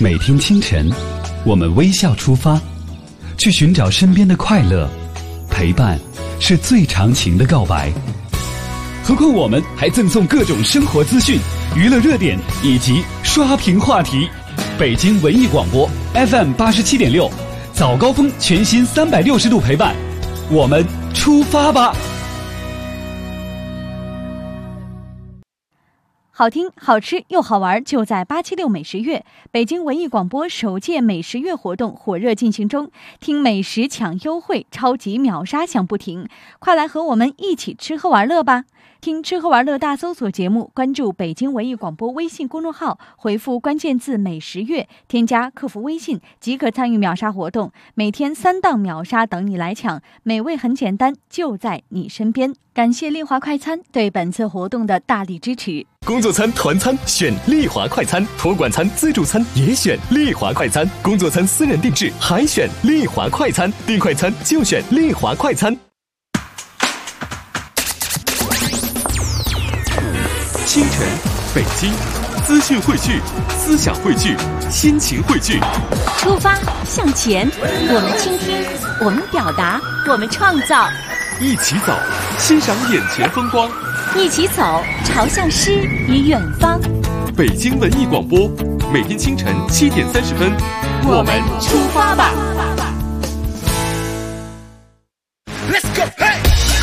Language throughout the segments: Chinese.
每天清晨，我们微笑出发，去寻找身边的快乐。陪伴是最长情的告白。何况我们还赠送各种生活资讯、娱乐热点以及刷屏话题。北京文艺广播 FM87.6，早高峰全新360度陪伴，我们出发吧！ 好听、好吃又好玩，就在876美食月。北京文艺广播首届美食月活动火热进行中，听美食抢优惠，超级秒杀响不停，快来和我们一起吃喝玩乐吧！听吃喝玩乐大搜索节目，关注北京文艺广播微信公众号，回复关键字美食月，添加客服微信即可参与秒杀活动，每天3档秒杀等你来抢，美味很简单，就在你身边。感谢丽华快餐对本次活动的大力支持。 工作餐、团餐选丽华快餐，托管餐、自助餐也选丽华快餐，工作餐私人定制还选丽华快餐，订快餐就选丽华快餐。清晨，北京，资讯汇聚，思想汇聚，心情汇聚。 出发向前，我们倾听，我们表达，我们创造。 一起走，欣赏眼前风光。 一起走，朝向诗与远方。 北京文艺广播，每天清晨7点30分， 我们出发吧。 Let's go, hey!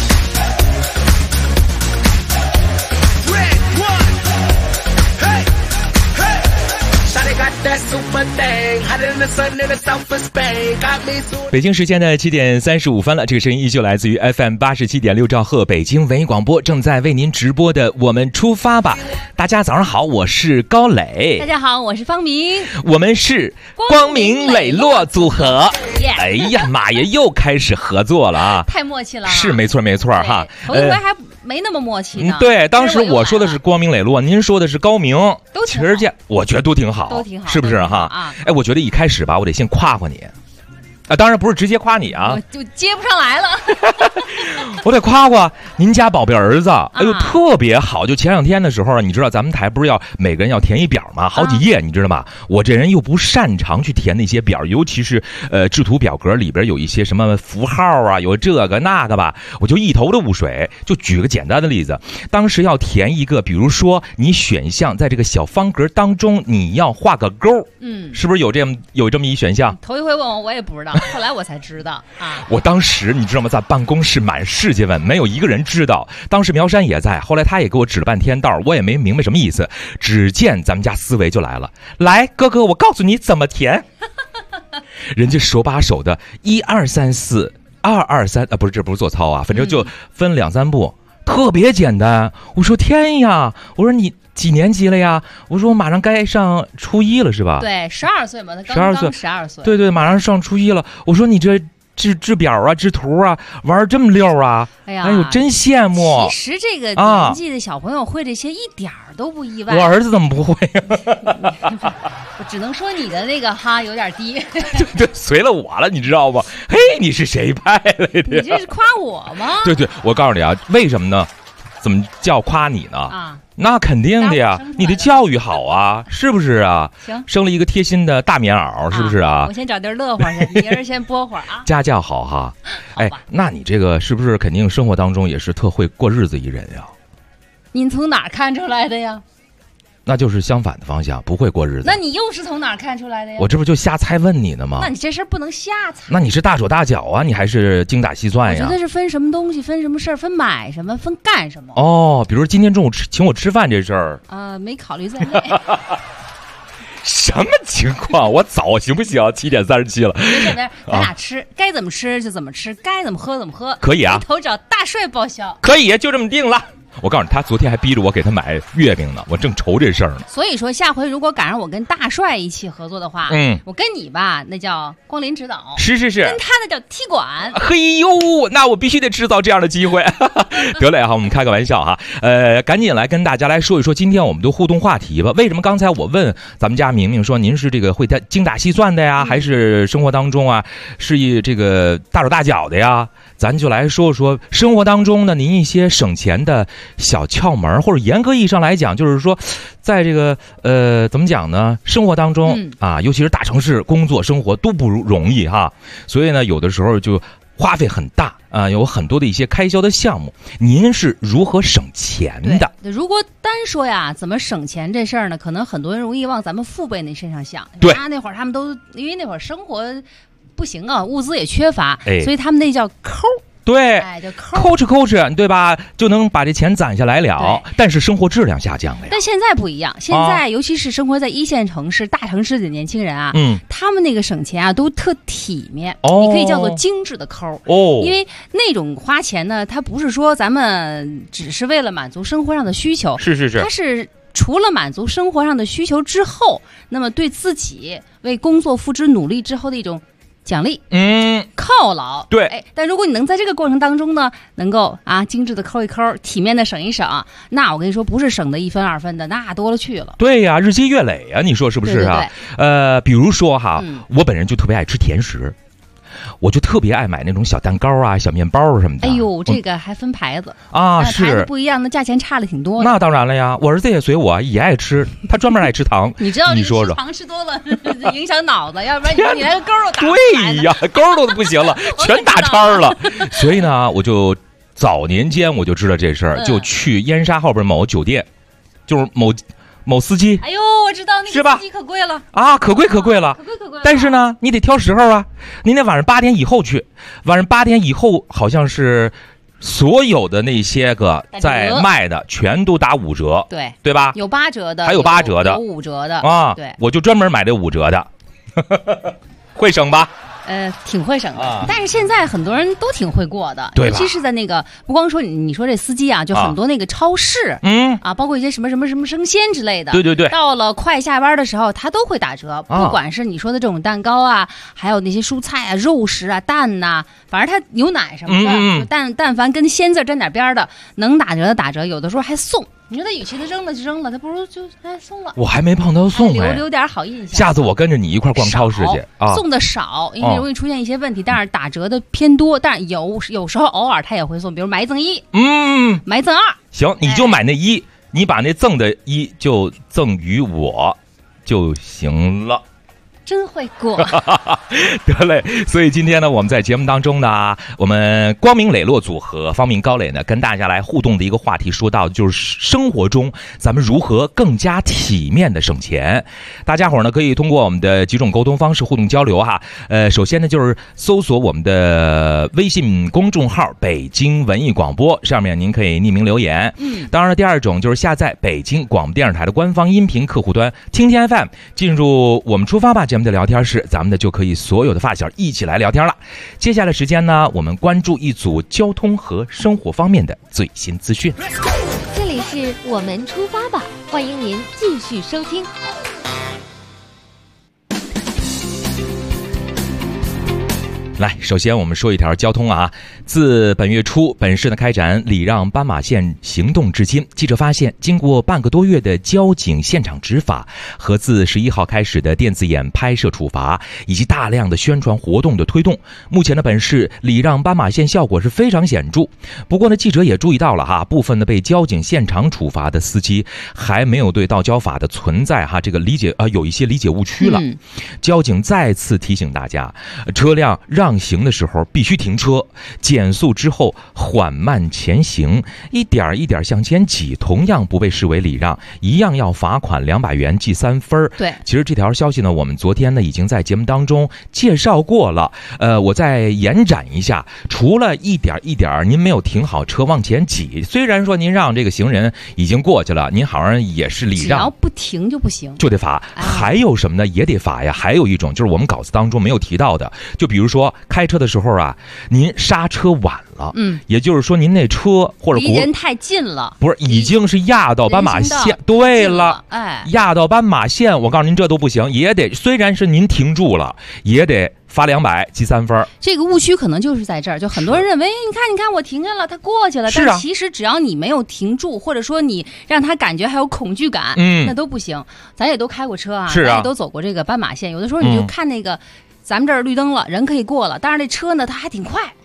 北京时间的7点35分了，这个声音依旧来自于 FM87.6兆赫北京文艺广播，正在为您直播的我们出发吧。大家早上好，我是高磊。 大家好，我是方明。 我们是光明磊落组合。哎呀妈呀，又开始合作了啊！ 太默契了。是没错哈。 头一回还没那么默契呢。 对，当时我说的是光明磊落，您说的是高明， 都挺好。 其实我觉得都挺好，是不是哈？啊，哎，我觉得一开始吧，我得先夸夸你。啊，当然不是直接夸你啊， 我就接不上来了。 我得夸夸您家宝贝儿子，哎呦，特别好。就前2天的时候，你知道咱们台不是要每个人要填一表吗？好几页，你知道吗？我这人又不擅长去填那些表，尤其是制图表格里边有一些什么符号啊，有这个那个吧，我就一头的雾水。就举个简单的例子，当时要填一个，比如说你选项在这个小方格当中你要画个勾，是不是有这么一选项？ 头一回问我也不知道。后来我才知道啊！ 我当时你知道吗，在办公室满世界问，没有一个人知道。当时苗山也在，后来他也给我指了半天道，我也没明白什么意思。只见咱们家思维就来了，来哥哥，我告诉你怎么填。人家手把手的1 2 3 4 2 2 3，不是，这不是做操啊，反正就分2 3步，特别简单。我说天呀，我说你几年级了呀？我说我马上该上初1了，是吧？ 对，12岁嘛，他刚12岁。 对，马上上初1了。我说你这制表啊、制图啊，玩这么溜啊！哎呦，真羡慕。 其实这个年纪的小朋友会这些一点儿都不意外。 我儿子怎么不会？ 我只能说你的那个哈有点低。 对，随了我了，你知道吗？嘿，你是谁派来的？ 你这是夸我吗？ 对，我告诉你啊，为什么呢？怎么叫夸你呢？啊，那肯定的呀，你的教育好啊，是不是啊？ 行， 生了一个贴心的大棉袄，是不是啊？ 我先找地儿乐会儿去，别人先播会儿啊。 家教好哈，哎，那你这个是不是肯定生活当中也是特会过日子一人呀？ 您从哪儿看出来的呀？ 那就是相反的方向，不会过日子。 那你又是从哪儿看出来的呀？ 我这不就瞎猜问你呢吗？ 那你这事儿不能瞎猜。 那你是大手大脚啊，你还是精打细算呀？ 我觉得是分什么东西，分什么事儿，分买什么，分干什么。 哦，比如今天中午请我吃饭这事儿没考虑在内。 什么情况？我早行不行？7点37了。 咱俩吃，该怎么吃就怎么吃，该怎么喝怎么喝。 可以啊。 一头找大帅报销。 可以，就这么定了。我告诉你，他昨天还逼着我给他买月饼呢，我正愁这事儿呢。 所以说，下回如果赶上我跟大帅一起合作的话，我跟你吧，那叫光临指导， 是， 跟他那叫踢馆。 嘿呦，那我必须得制造这样的机会。得嘞哈，我们开个玩笑哈，赶紧来跟大家来说一说今天我们的互动话题吧。为什么刚才我问咱们家明明说您是这个会精打细算的呀，还是生活当中啊是这个大手大脚的呀？ 咱就来说说生活当中呢，您一些省钱的小窍门，或者严格意义上来讲，就是说，在这个怎么讲呢？生活当中啊，尤其是大城市工作生活都不容易哈，所以呢，有的时候就花费很大啊，有很多的一些开销的项目。您是如何省钱的？ 对，如果单说呀，怎么省钱这事儿呢，可能很多人容易往咱们父辈那身上想。 对， 那会儿他们都因为那会儿生活不行啊，物资也缺乏，所以他们那叫抠。 对， 就抠哧，对吧？就能把这钱攒下来了。但是生活质量下降了呀。 但现在不一样，现在尤其是生活在一线城市、大城市的年轻人啊，他们那个省钱啊都特体面，你可以叫做精致的抠。因为那种花钱呢，它不是说咱们只是为了满足生活上的需求， 是， 它是除了满足生活上的需求之后，那么对自己为工作付之努力之后的一种奖励，犒劳。 对， 但如果你能在这个过程当中呢，能够精致的抠一抠，体面的省一省，那我跟你说，不是省的1分2分的，那多了去了。 对呀，日积月累啊，你说是不是啊？ 对， 比如说哈，我本人就特别爱吃甜食。我就特别爱买那种小蛋糕啊、小面包什么的。 哎呦，这个还分牌子啊，是牌子不一样，那价钱差了挺多的。 那当然了呀，我儿子也随我也爱吃，他专门爱吃糖。 你知道你说说， 糖吃多了影响脑子，要不然你连个勾都打不出来。对呀，勾都不行了，全打叉了。所以呢，我就早年间我就知道这事儿，就去燕莎后边某酒店，就是某司机。 哎呦，我知道那个司机可贵了啊，可贵了， 可贵。 但是呢，你得挑时候啊，你得晚上8点以后去，晚上8点以后好像是所有的那些个在卖的全都打5折，对吧？ 有8折的， 还有8折的， 有5折的啊。 对， 我就专门买这5折的，会省吧？ 挺会省的，但是现在很多人都挺会过的， 对， 尤其是在那个不光说你说这司机啊，就很多那个超市，包括一些什么生鲜之类的， 对， 到了快下班的时候，它都会打折，不管是你说的这种蛋糕啊，还有那些蔬菜啊、肉食啊、蛋呐，反正它牛奶什么的，但凡跟鲜字沾点边的，能打折的打折，有的时候还送。你说他与其他扔了就扔了，他不如就送了。 我还没碰到送， 留点好印象。 下次我跟着你一块逛超市去啊。 送的少，因为容易出现一些问题，但是打折的偏多。但是有时候偶尔他也会送，比如买1赠1，买1赠2。 行，你就买那1，你把那赠的1就赠予我就行了。 真会过。 得嘞，所以今天呢，我们在节目当中呢，我们光明磊落组合方明高磊呢，跟大家来互动的一个话题，说到就是生活中咱们如何更加体面的省钱。大家伙呢可以通过我们的几种沟通方式互动交流哈。首先呢就是搜索我们的微信公众号北京文艺广播，上面您可以匿名留言。当然了，第二种就是下载北京广播电视台的官方音频客户端听天 FM， 进入我们出发吧节目的聊天室，咱们的就可以所有的发小一起来聊天了。接下来时间呢，我们关注一组交通和生活方面的最新资讯。 这里是我们出发吧，欢迎您继续收听。 来，首先我们说一条交通啊。自本月初，本市呢开展礼让斑马线行动至今，记者发现，经过半个多月的交警现场执法和自11号开始的电子眼拍摄处罚，以及大量的宣传活动的推动，目前的本市礼让斑马线效果是非常显著。不过呢，记者也注意到了哈，部分的被交警现场处罚的司机还没有对道交法的存在哈这个理解有一些理解误区了。交警再次提醒大家，车辆让行的时候必须停车，减速之后缓慢前行，一点一点向前挤，同样不被视为礼让，一样要罚款200元，记3分。 对， 其实这条消息呢，我们昨天呢已经在节目当中介绍过了。我再延展一下，除了一点一点您没有停好车往前挤，虽然说您让这个行人已经过去了，您好像也是礼让，只要不停就不行， 就得罚。还有什么呢？也得罚呀。还有一种就是我们稿子当中没有提到的，就比如说开车的时候啊，您刹车晚了，也就是说您那车或者离人太近了， 不是已经是压到斑马线，对了，压到斑马线，我告诉您这都不行，也得虽然是您停住了，也得罚200，记3分。 这个误区可能就是在这儿，就很多人认为，你看我停下了，他过去了，但其实只要你没有停住，或者说你让他感觉还有恐惧感，那都不行。咱也都开过车啊，咱也都走过这个斑马线，有的时候你就看那个。咱们这儿绿灯了，人可以过了，但是这车呢，它还挺快，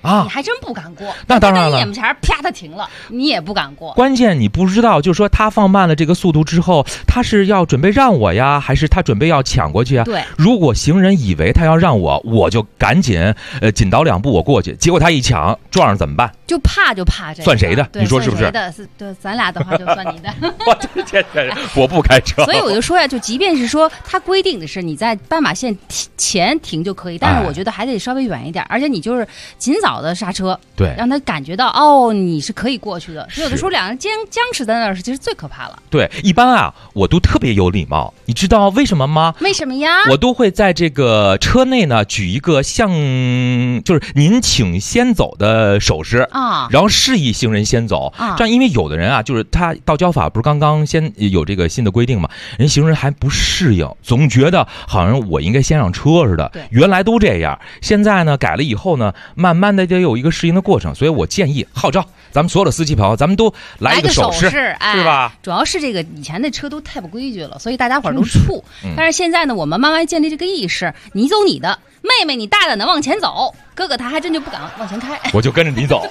你还真不敢过。 那当然了， 眼前啪的停了，你也不敢过。 关键你不知道，就是说他放慢了这个速度之后，他是要准备让我呀，还是他准备要抢过去啊？ 对， 如果行人以为他要让我就赶紧紧倒2步我过去，结果他一抢撞上怎么办？ 就怕这个，算谁的？你说是不是？ 对，咱俩的话就算你的。 我不开车。 所以我就说呀，就即便是说他规定的是你在斑马线前停就可以，但是我觉得还得稍微远一点，而且你就是尽早的刹车， 对， 让他感觉到你是可以过去的。有的时候两人僵持在那儿，其实最可怕了。 对，一般啊，我都特别有礼貌，你知道为什么吗？ 为什么呀？ 我都会在这个车内呢举一个就是您请先走的手势啊，然后示意行人先走啊。这样，因为有的人啊，就是他道交法不是刚刚先有这个新的规定嘛，人行人还不适应，总觉得好像我应该先上车似的。 对， 原来都这样，现在呢改了以后呢，慢慢的得有一个适应的过程。所以我建议号召咱们所有的司机朋友，咱们都来一个手势，是吧？ 主要是这个以前的车都太不规矩了，所以大家伙都怵。但是现在呢，我们慢慢建立这个意识，你走你的，妹妹你大胆的往前走，哥哥他还真就不敢往前开， 我就跟着你走。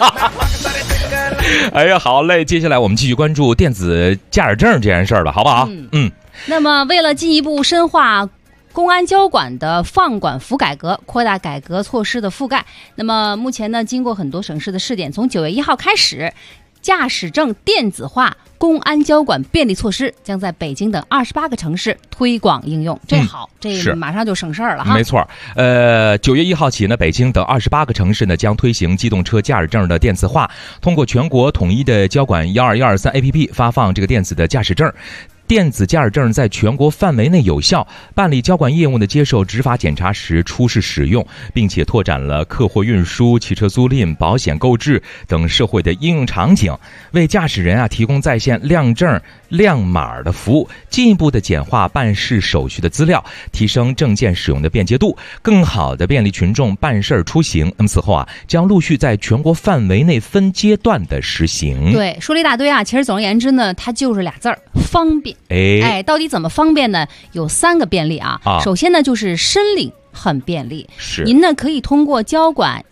哎呀，好嘞，接下来我们继续关注电子驾驶证这件事儿了，好不好？ 那么为了进一步深化公安交管的放管服改革，扩大改革措施的覆盖，那么目前呢，经过很多省市的试点，从9月1号开始，驾驶证电子化公安交管便利措施将在北京等28个城市推广应用。这好，这马上就省事儿了哈。 没错，9月1号起呢，北京等28个城市呢将推行机动车驾驶证的电子化，通过全国统一的交管12123 APP 发放这个电子的驾驶证。电子驾驶证在全国范围内有效，办理交管业务的接受执法检查时出示使用，并且拓展了客货运输、汽车租赁、保险购置等社会的应用场景，为驾驶人提供在线亮证、亮码的服务，进一步的简化办事手续的资料，提升证件使用的便捷度，更好的便利群众办事出行。那么此后将陆续在全国范围内分阶段的实行。 对，说了一大堆其实总而言之呢，它就是俩字儿：方便。到底怎么方便呢？有3个便利啊。首先呢，就是申领很便利， 是您呢可以通过交管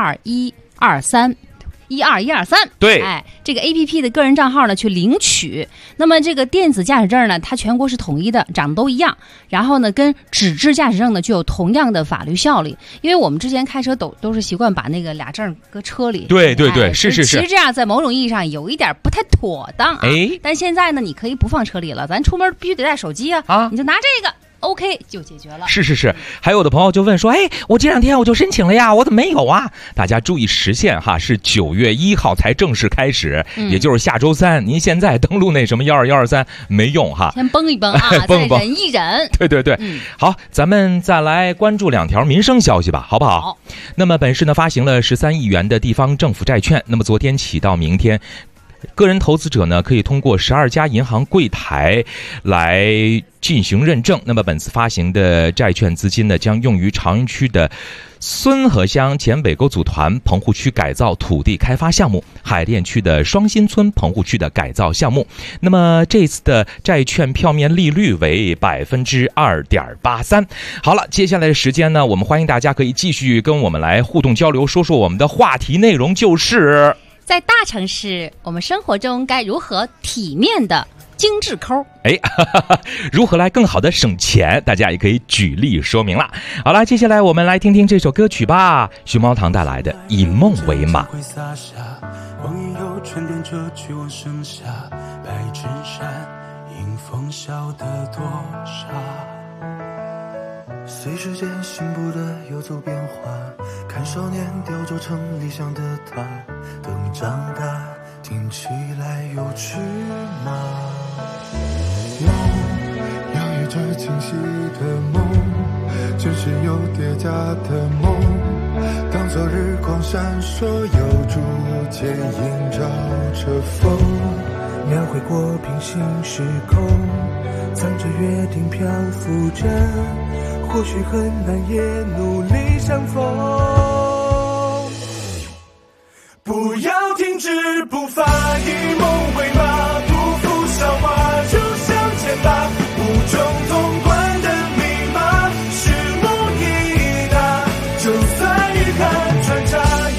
12123。 对， 这个 APP 的个人账号呢去领取。那么这个电子驾驶证呢，它全国是统一的，长得都一样。然后呢，跟纸质驾驶证呢具有同样的法律效力。因为我们之前开车都是习惯把那个俩证搁车里。 对，是。其实这样在某种意义上有一点不太妥当但现在呢，你可以不放车里了，咱出门必须得带手机你就拿这个。OK 就解决了。 是，还有的朋友就问说，我这2天我就申请了呀，我怎么没有啊？大家注意时限是9月1号才正式开始，也就是下周3。您现在登录那什么12123没用先绷一绷绷一绷， 再忍一忍。 对。好，咱们再来关注2条民生消息吧，好不好？那么本市呢发行了13亿元的地方政府债券，那么昨天起到明天，个人投资者呢可以通过12家银行柜台来进行认证。那么本次发行的债券资金呢，将用于朝阳区的孙河乡前尾沟组团棚户区改造土地开发项目，海淀区的双新村棚户区的改造项目。那么这次的债券票面利率为2.83%。好了，接下来的时间呢，我们欢迎大家可以继续跟我们来互动交流，说说我们的话题内容，就是在大城市，我们生活中该如何体面的精致抠？ 如何来更好的省钱？大家也可以举例说明了。好了，接下来我们来听听这首歌曲吧，徐猫堂带来的《以梦为马》。 光阴有沉淀着去往盛夏，白衬衫迎风笑得多傻。随时间醒步的游走变化，看少年雕琢成理想的他，等长大听起来有趣吗？梦摇曳着清晰的梦，全是有叠加的梦，当昨日光闪烁又逐渐映照着风，描绘过平行时空，藏着约定漂浮着，或许很难也努力相逢。不要停止步伐，以梦为马，不负韶华就向前吧，不中通关的密码，拭目以待，就算遗憾穿插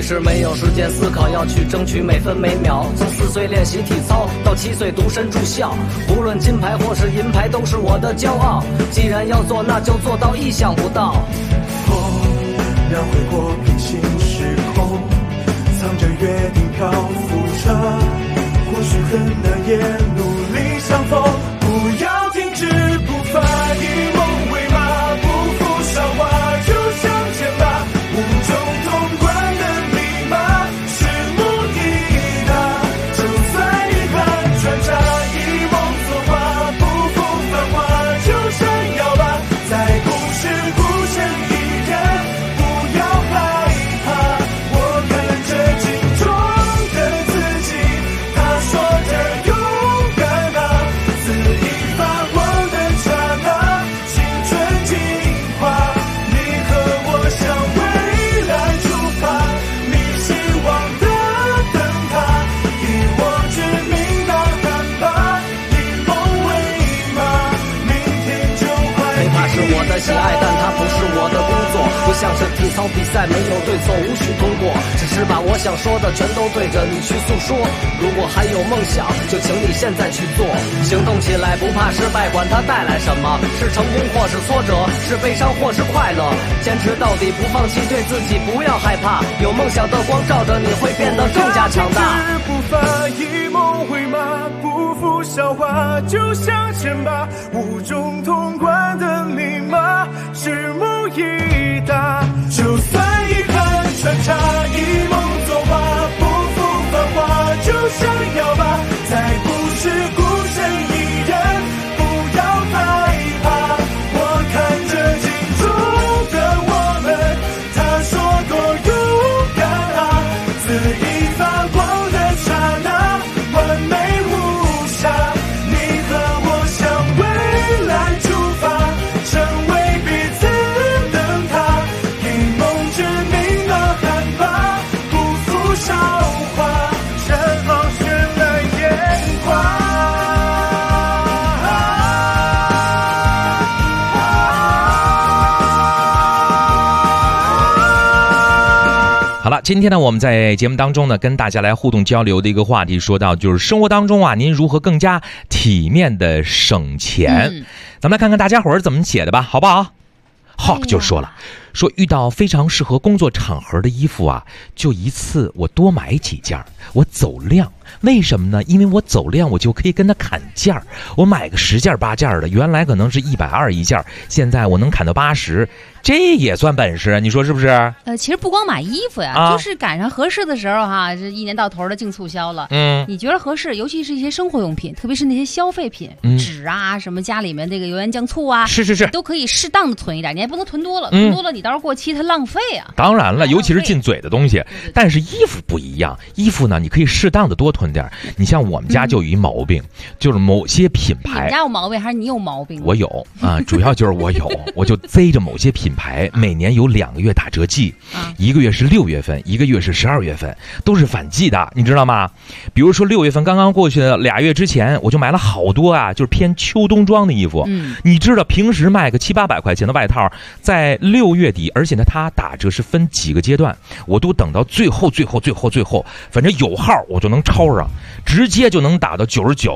是没有时间思考，要去争取每分每秒。从4岁练习体操到7岁独身住校，无论金牌或是银牌都是我的骄傲。既然要做，那就做到意想不到。 风描绘过平行时空，藏着约定漂浮着，或许很难也努力相逢。不要停止步伐，以梦为马，不负韶华，就向前吧。无中通关的密码是目的地，就算遗憾穿插，以梦作画，不负繁华，就闪耀吧。在故事孤身一人，不要害怕。我看着镜中的自己，他说着勇敢啊，恣意发光的刹那，青春进化。你和我向未来出发，你希望的灯塔，以我致命呐喊吧，以梦为马，明天就快。 陪爬是我的喜爱，但它不是我的工作，不像是体操比赛，没有对错，无需通过，只是把我想说的全都对着你去诉说。如果还有梦想，就请你现在去做，行动起来，不怕失败，管它带来什么，是成功或是挫折，是悲伤或是快乐，坚持到底，不放弃，对自己不要害怕，有梦想的光照着你，会变得更加强大。 步伐，以梦为马，不负韶华，就向前吧。无中通关的密码，拭目以待。就算遗憾穿插，以梦作画，不负繁华，就闪耀吧。在故事孤身一人，不要害怕。我看着镜中的我们，他说多勇敢啊，恣意发光的刹那，完美无瑕。你和我向未来出发，成为彼此灯塔，以梦致命呐喊吧，不负韶华，然后绚烂眼眶。 好了，今天呢，我们在节目当中呢，跟大家来互动交流的一个话题，说到就是生活当中啊，您如何更加体面的省钱？咱们来看看大家伙儿怎么写的吧，好不好？Hawk 就说了，说遇到非常适合工作场合的衣服啊，就一次我多买几件，我走量。为什么呢？因为我走量，我就可以跟他砍价。我买个10件8件的，原来可能是120一件，现在我能砍到80，这也算本事，你说是不是？ 其实不光买衣服呀，就是赶上合适的时候哈，这一年到头的净促销了。你觉得合适，尤其是一些生活用品，特别是那些消费品，纸啊，什么家里面这个油盐酱醋啊， 是都可以适当的囤一点，你还不能囤多了，囤多了你到时候过期它浪费啊。 当然了，尤其是进嘴的东西。但是衣服不一样，衣服呢你可以适当的多囤点。你像我们家就有一毛病，就是某些品牌。 你家有毛病还是你有毛病？ 我有啊，主要就是我有，我就贼着某些品牌，每年有2个月打折季，一个月是6月份，一个月是12月份，都是反季的，你知道吗？比如说6月份刚刚过去的2月之前，我就买了好多啊，就是偏秋冬装的衣服。你知道平时卖个700-800块钱的外套，在6月底，而且呢它打折是分几个阶段，我都等到最后，反正有号我就能抄上，直接就能打到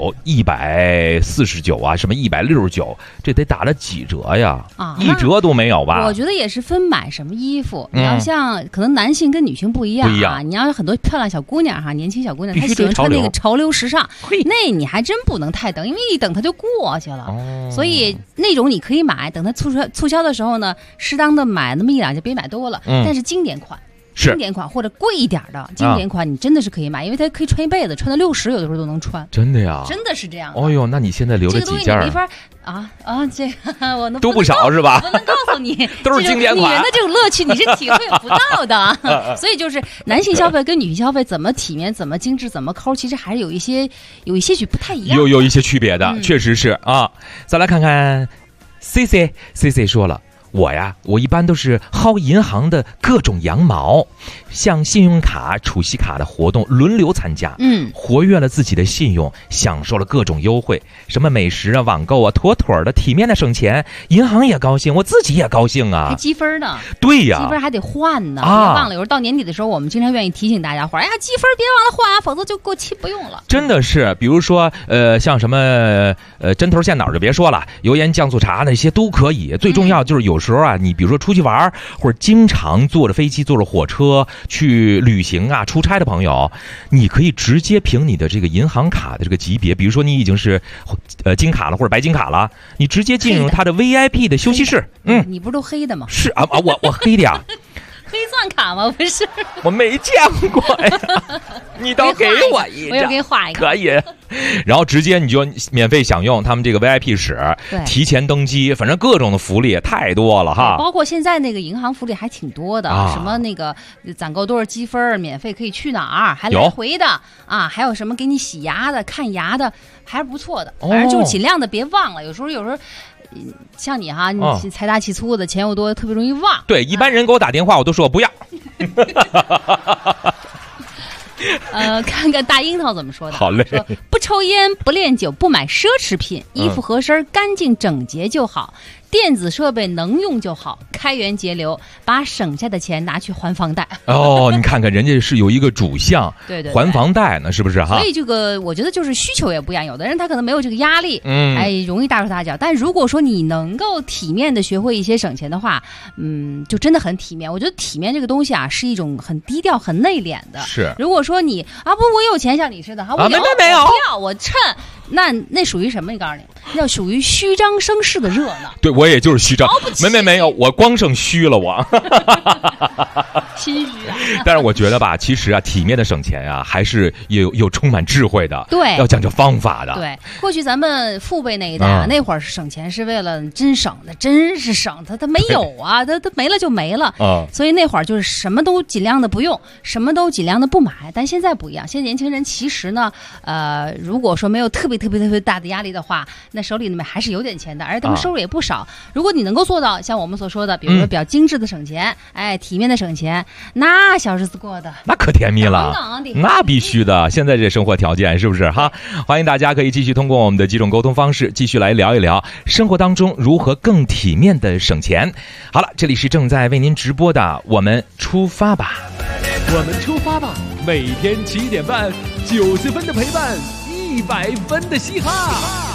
99、149啊，什么169，这得打了几折呀？1折都没有吧？ 我觉得也是分买什么衣服。你要像可能男性跟女性不一样啊，你要有很多漂亮小姑娘哈，年轻小姑娘，她喜欢穿那个潮流时尚，那你还真不能太等，因为一等它就过去了。所以那种你可以买，等它促销的时候呢，适当的买那么1-2件，别买多了。但是经典款。经典款或者贵一点的经典款，你真的是可以买，因为它可以穿一辈子，穿到60有的时候都能穿。 真的呀？ 真的是这样的。 哦呦，那你现在留了几件？ 这个东西你没法这个我都不少是吧？ 我能告诉你， 都是经典款。 女人的这种乐趣你是体会不到的。所以就是男性消费跟女性消费怎么体面、怎么精致、怎么抠，其实还是有一些许不太一样， 有一些区别的，确实是啊。再来看看 CC 说了。 我一般都是薅银行的各种羊毛，像信用卡、储蓄卡的活动轮流参加，活跃了自己的信用，享受了各种优惠，什么美食啊、网购啊，妥妥的体面的省钱，银行也高兴，我自己也高兴啊， 还积分呢。 对呀， 积分还得换呢，别忘了，有时候到年底的时候，我们经常愿意提醒大家伙，哎呀，积分别忘了换啊，否则就过期不用了。 真的是，比如说像什么针头线脑就别说了，油盐酱醋茶那些都可以。最重要就是有时候啊，你比如说出去玩，或者经常坐着飞机、坐着火车去旅行啊、出差的朋友，你可以直接凭你的这个银行卡的这个级别，比如说你已经是金卡了或者白金卡了，你直接进入它的 VIP 的休息室。 你不是都黑的吗？ 是啊，我黑的呀。 黑钻卡吗？不是， 我没见过呀。你倒给我一张， 我也给你画一个， 可以。然后直接你就免费享用他们这个 VIP 室，提前登机，反正各种的福利太多了哈。 包括现在那个银行福利还挺多的，什么那个攒够多少积分，免费可以去哪儿，还来回的啊，还有什么给你洗牙的、看牙的，还是不错的。反正就尽量的别忘了，有时候。像你哈，你财大气粗的，钱又多，特别容易忘。 对，一般人给我打电话，我都说我不要。 看看大樱桃怎么说的。 好嘞。 说不抽烟，不恋酒，不买奢侈品，衣服合身，干净整洁就好。电子设备能用就好，开源节流，把省下的钱拿去还房贷。 哦，你看看人家是有一个主项， 对， 还房贷呢，是不是哈？ 所以这个我觉得就是需求也不一样，有的人他可能没有这个压力，容易大手大脚。但如果说你能够体面的学会一些省钱的话，就真的很体面。我觉得体面这个东西啊，是一种很低调、很内敛的。 是， 如果说你我有钱像你似的，我没有， 我要我趁。那属于什么？你告诉你，那属于虚张声势的热闹。 对，我也就是虚张，没有，我光剩虚了，我心虚啊。 但是我觉得吧，其实啊，体面的省钱啊，还是有充满智慧的， 对， 要讲究方法的。 对，过去咱们父辈那一代啊，那会儿省钱是为了真省的，真是省，他没有啊，他没了就没了所以那会儿就是什么都尽量的不用，什么都尽量的不买。但现在不一样，现在年轻人其实呢，如果说没有特别大的压力的话，那手里面还是有点钱的，而且他们收入也不少。如果你能够做到像我们所说的，比如说比较精致的省钱，体面的省钱，那小日子过的那可甜蜜了，那必须的。现在这生活条件是不是哈？欢迎大家可以继续通过我们的几种沟通方式，继续来聊一聊生活当中如何更体面的省钱。好了，这里是正在为您直播的，我们出发吧， 我们出发吧，每天7点半，90分的陪伴，100分的嘻哈。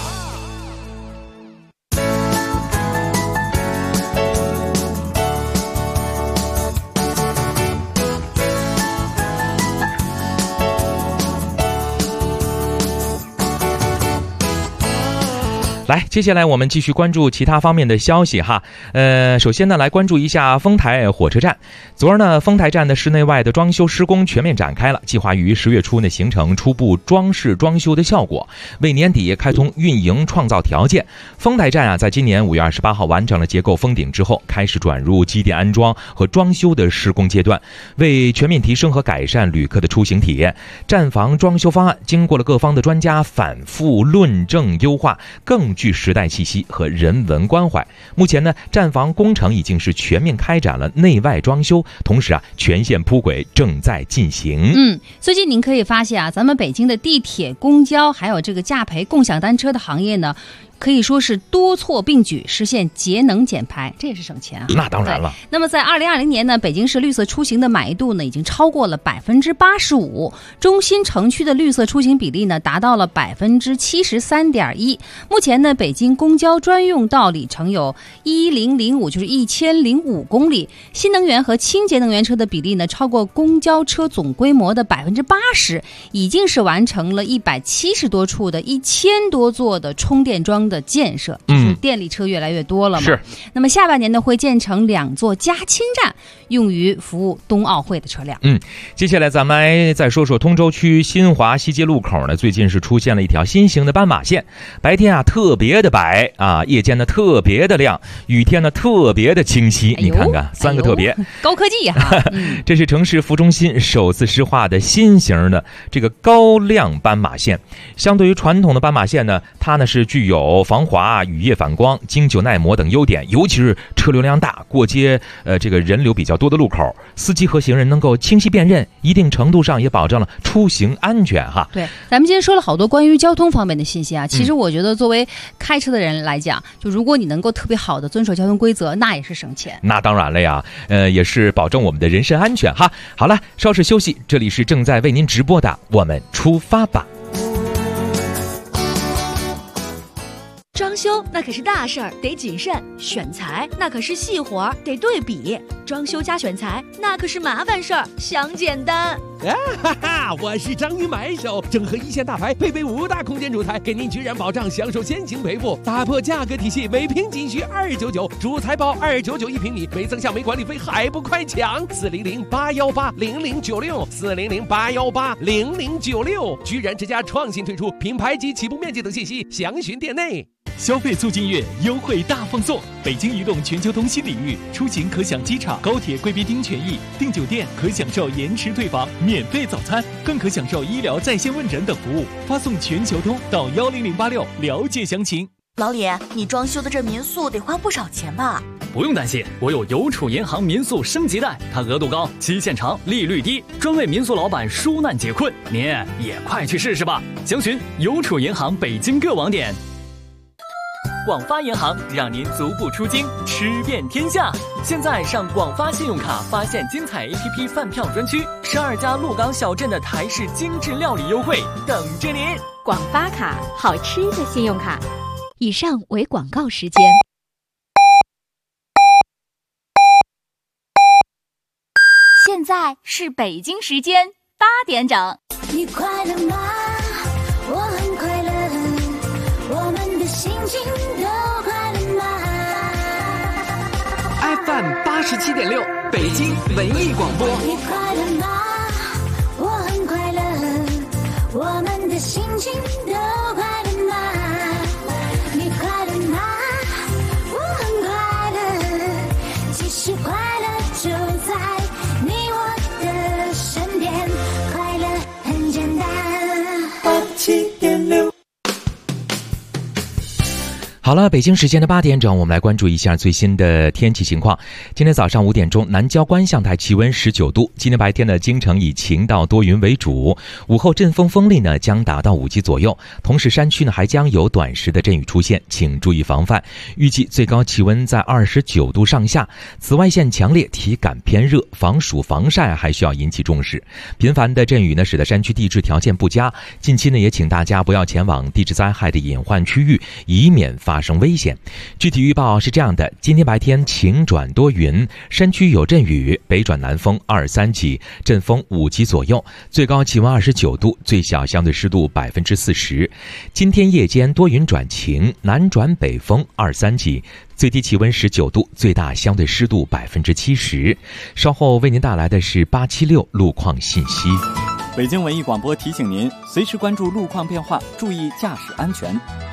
来，接下来我们继续关注其他方面的消息哈。首先呢，来关注一下丰台火车站。昨儿呢，丰台站的室内外的装修施工全面展开了，计划于10月初呢形成初步装饰装修的效果，为年底开通运营创造条件。丰台站啊，在今年5月28号完成了结构封顶之后，开始转入机电安装和装修的施工阶段，为全面提升和改善旅客的出行体验，站房装修方案经过了各方的专家反复论证优化，更具时代气息和人文关怀。目前呢，站房工程已经是全面开展了内外装修，同时啊，全线铺轨正在进行。 最近您可以发现啊，咱们北京的地铁、公交还有这个驾培、共享单车的行业呢，可以说是多措并举，实现节能减排，这也是省钱啊。 那当然了。 那么在2020年呢，北京市绿色出行的满意度呢已经超过了85%，中心城区的绿色出行比例呢达到了73.1%。目前呢，北京公交专用道里程有1005，就是1005公里。新能源和清洁能源车的比例呢超过公交车总规模的80%，已经是完成了170多处的1000多座的充电桩的建设，就是电力车越来越多了嘛。 是。 那么下半年呢，会建成2座加氢站，用于服务冬奥会的车辆。 接下来咱们再说说通州区新华西街路口呢，最近是出现了一条新型的斑马线，白天啊特别的白啊，夜间呢特别的亮，雨天呢特别的清晰。你看看3个特别， 高科技哈。 这是城市服中心首次施画的新型的这个高亮斑马线。相对于传统的斑马线呢，它呢是具有有防滑、雨夜反光、经久耐磨等优点，尤其是车流量大、过街这个人流比较多的路口，司机和行人能够清晰辨认，一定程度上也保证了出行安全哈。 对，咱们今天说了好多关于交通方面的信息啊，其实我觉得作为开车的人来讲，就如果你能够特别好的遵守交通规则，那也是省钱。 那当然了呀，也是保证我们的人身安全哈。好了，稍事休息，这里是正在为您直播的，我们出发吧。 装修那可是大事儿，得谨慎；选材那可是细活儿，得对比。装修加选材那可是麻烦事儿，想简单。 哈哈，我是章鱼买手，整合一线大牌，配备5大空间主材，给您居然保障，享受先行赔付，打破价格体系，每平仅需299，主材包299一平米，没增项没管理费，还不快抢！400-818-0096，400-818-0096，居然之家创新推出品牌及起步面积等信息，详询店内。 消费促进月优惠大放送，北京移动全球通新领域，出行可享机场、高铁贵宾厅权益，订酒店可享受延迟退房、免费早餐，更可享受医疗在线问诊等服务。发送全球通到10086了解详情。 老李，你装修的这民宿得花不少钱吧？ 不用担心，我有邮储银行民宿升级贷，它额度高，期限长，利率低，专为民宿老板纾难解困。您也快去试试吧！详询邮储银行北京各网点。广发银行让您足不出京，吃遍天下。现在上广发信用卡发现精彩 APP 饭票专区，12家鹿港小镇的台式精致料理优惠等着您。 广发卡，好吃的信用卡。以上为广告时间。 现在是北京时间8点整。 你快乐吗？我很快乐，我们的心情都快乐吗 ？FM 87.6，北京文艺广播。 你快乐吗？我很快乐，我们的心情都快乐吗？你快乐吗？我很快乐，其实快乐就在你我的身边，快乐很简单。87.6。 好了，北京时间的8点整，我们来关注一下最新的天气情况。今天早上5点钟，南郊观象台气温19度。今天白天呢，京城以晴到多云为主，午后阵风风力呢将达到5级左右。同时，山区呢还将有短时的阵雨出现，请注意防范。预计最高气温在29度上下，紫外线强烈，体感偏热，防暑防晒还需要引起重视。频繁的阵雨呢，使得山区地质条件不佳。近期呢，也请大家不要前往地质灾害的隐患区域，以免发生危险。具体预报是这样的：今天白天晴转多云，山区有阵雨，北转南风2-3级，阵风5级左右，最高气温29度，最小相对湿度40%。今天夜间多云转晴，南转北风2-3级，最低气温19度，最大相对湿度70%。稍后为您带来的是876路况信息。 北京文艺广播提醒您，随时关注路况变化，注意驾驶安全。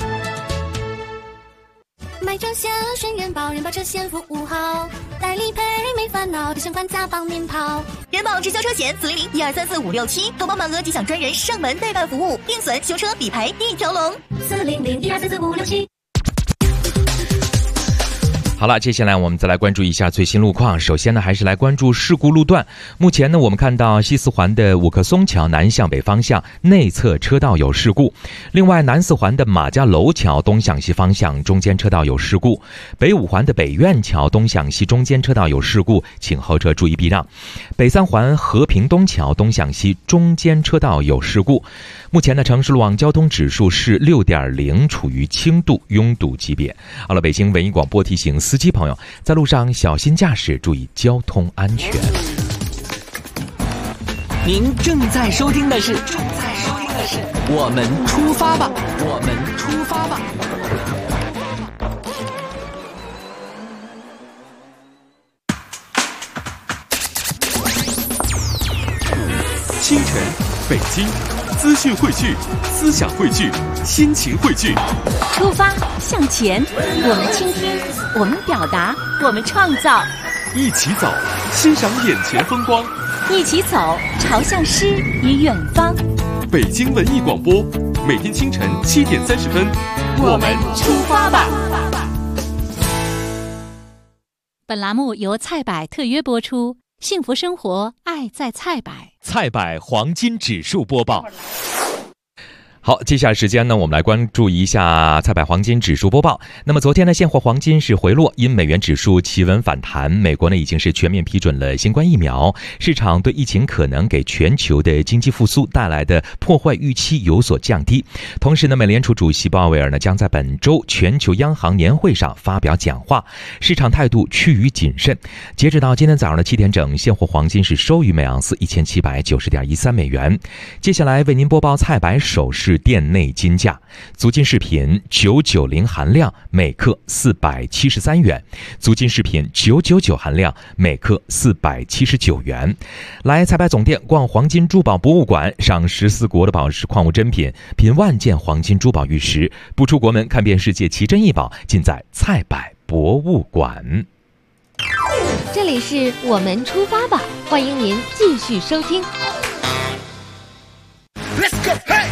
买车险选人保，人保车险服务好，代理赔没烦恼，提前款加帮您跑。 人保直销车险400-1234567，投保满额即享专人上门代办服务，定损、修车、理赔一条龙。 400-1234567。 好了，接下来我们再来关注一下最新路况。首先呢，还是来关注事故路段。目前呢，我们看到西四环的五棵松桥南向北方向内侧车道有事故，另外南四环的马家楼桥东向西方向中间车道有事故，北五环的北苑桥东向西中间车道有事故，请后车注意避让。北三环和平东桥东向西中间车道有事故。目前的城市路网交通指数是6.0，处于轻度拥堵级别。好了，北京文艺广播提醒司机朋友，在路上小心驾驶，注意交通安全。 您正在收听的是我们出发吧，我们出发吧。 清晨，北京，资讯汇聚，思想汇聚，心情汇聚。 出发，向前，我们倾听，我们表达，我们创造。 一起走，欣赏眼前风光。 一起走，朝向诗与远方。 北京文艺广播，每天清晨7点30分， 我们出发吧。本栏目由菜百特约播出，幸福生活，爱在菜百。 菜百黄金指数播报。好，接下来时间呢，我们来关注一下菜百黄金指数播报。那么昨天呢，现货黄金是回落，因美元指数企稳反弹。美国呢已经是全面批准了新冠疫苗，市场对疫情可能给全球的经济复苏带来的破坏预期有所降低。同时呢，美联储主席鲍威尔呢将在本周全球央行年会上发表讲话，市场态度趋于谨慎。截止到今天早上的7点整，现货黄金是收于每盎司1790.13美元。接下来为您播报菜百首饰店内金价，足金饰品990含量每克473元，足金饰品999含量每克479元。来菜百总店逛黄金珠宝博物馆，赏14国的宝石矿物珍品，品万件黄金珠宝玉石，不出国门看遍世界奇珍异宝，尽在菜百博物馆。 这里是我们出发吧，欢迎您继续收听。 Let's go, hey!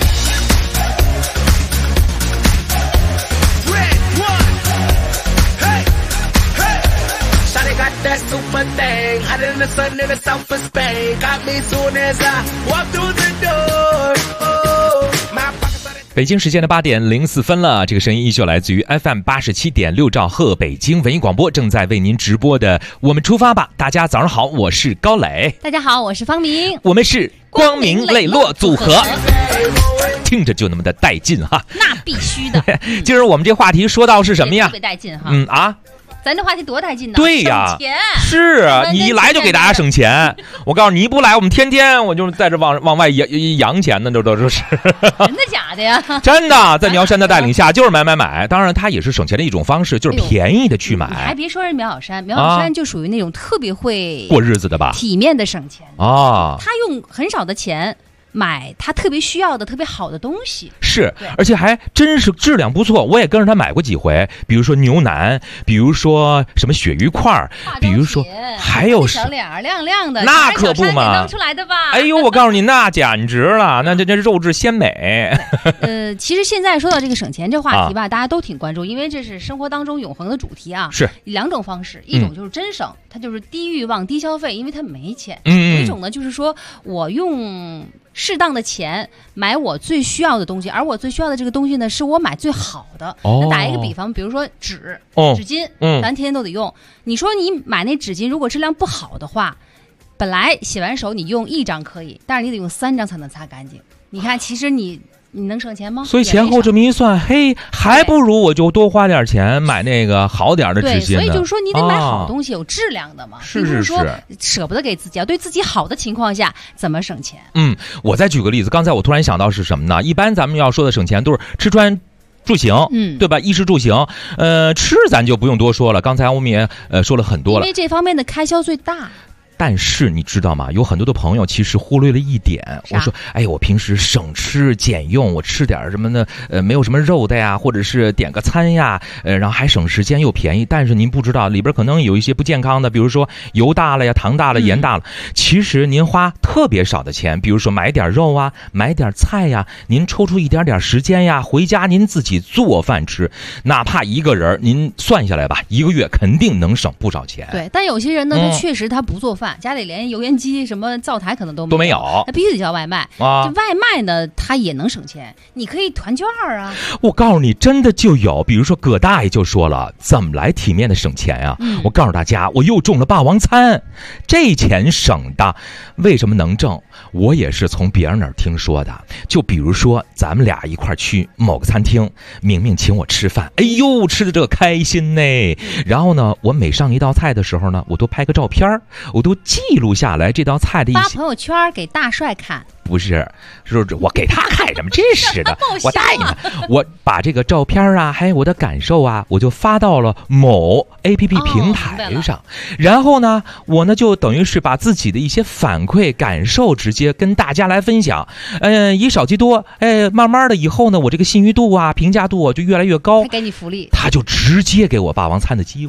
Got that super thing, hotter than the sun in the south of Spain. Got me soon as I walk through the door. Oh, my pockets are 北京时间的8点04分了，这个声音依旧来自于 FM 87.6兆赫北京文艺广播，正在为您直播的我们出发吧。大家早上好，我是高磊。 大家好，我是方明。 我们是光明磊落组合。听着就那么的带劲哈。 那必须的。 今儿我们这话题说到是什么呀？ 特别带劲哈。咱这话题多带劲呢！ 对呀， 省钱是啊，你一来就给大家省钱。我告诉你，一不来，我们天天我就在这往外扬钱呢，都是。 真的假的呀？ 真的，在苗山的带领下，就是买。当然，它也是省钱的一种方式，就是便宜的去买。 你还别说是苗小山，苗小山就属于那种特别会过日子的吧， 体面的省钱啊。 他用很少的钱买他特别需要的特别好的东西， 是，而且还真是质量不错。我也跟着他买过几回，比如说牛腩，比如说什么鳕鱼块，比如说还有小脸亮亮的， 那可不嘛， 弄出来的吧？ 哎呦，我告诉你，那简直了，那这肉质鲜美。 其实现在说到这个省钱这话题吧，大家都挺关注，因为这是生活当中永恒的主题啊。 是 2种方式，一种就是真省，它就是低欲望低消费，因为它没钱；有一种呢，就是说我用适当的钱买我最需要的东西，而我最需要的这个东西呢，是我买最好的。那打一个比方，比如说纸巾，咱天天都得用。你说你买那纸巾，如果质量不好的话，本来洗完手你用1张可以，但是你得用3张才能擦干净。你看，其实你能省钱吗？ 所以前后这么一算，嘿，还不如我就多花点钱买那个好点的纸巾呢。 对，所以就是说你得买好东西，有质量的嘛。 是说舍不得给自己，要对自己好的情况下怎么省钱？ 我再举个例子，刚才我突然想到是什么呢？一般咱们要说的省钱都是吃穿住行，对吧？衣食住行，吃咱就不用多说了。刚才我们也说了很多了， 因为这方面的开销最大。 但是你知道吗？有很多的朋友其实忽略了一点。我说，哎，我平时省吃俭用，我吃点什么呢？没有什么肉的呀，或者是点个餐呀，然后还省时间又便宜。但是您不知道里边可能有一些不健康的，比如说油大了呀、糖大了、盐大了。其实您花特别少的钱，比如说买点肉啊、买点菜呀，您抽出一点时间呀，回家您自己做饭吃，哪怕一个人，您算下来吧，1个月肯定能省不少钱。 对，但有些人呢，他确实他不做饭。家里连油烟机什么灶台可能都没有，那必须得叫外卖啊！外卖呢，它也能省钱，你可以团券啊。 我告诉你，真的就有，比如说葛大爷就说了，怎么来体面的省钱呀？我告诉大家，我又中了霸王餐，这钱省的，为什么能挣？我也是从别人那儿听说的。就比如说，咱们俩一块去某个餐厅，明明请我吃饭，哎呦，吃的这个开心呢。然后呢，我每上一道菜的时候呢，我都拍个照片，我都记录下来这道菜的一些， 发朋友圈给大帅看。 不是我给他看什么？真是的，我答应他，我把这个照片啊，还有我的感受啊，我就发到了某 APP 平台上。然后呢，我呢就等于是把自己的一些反馈感受直接跟大家来分享。以少即多，慢慢的以后呢，我这个信誉度啊、评价度啊就越来越高。 还给你福利， 他就直接给我霸王餐的机会。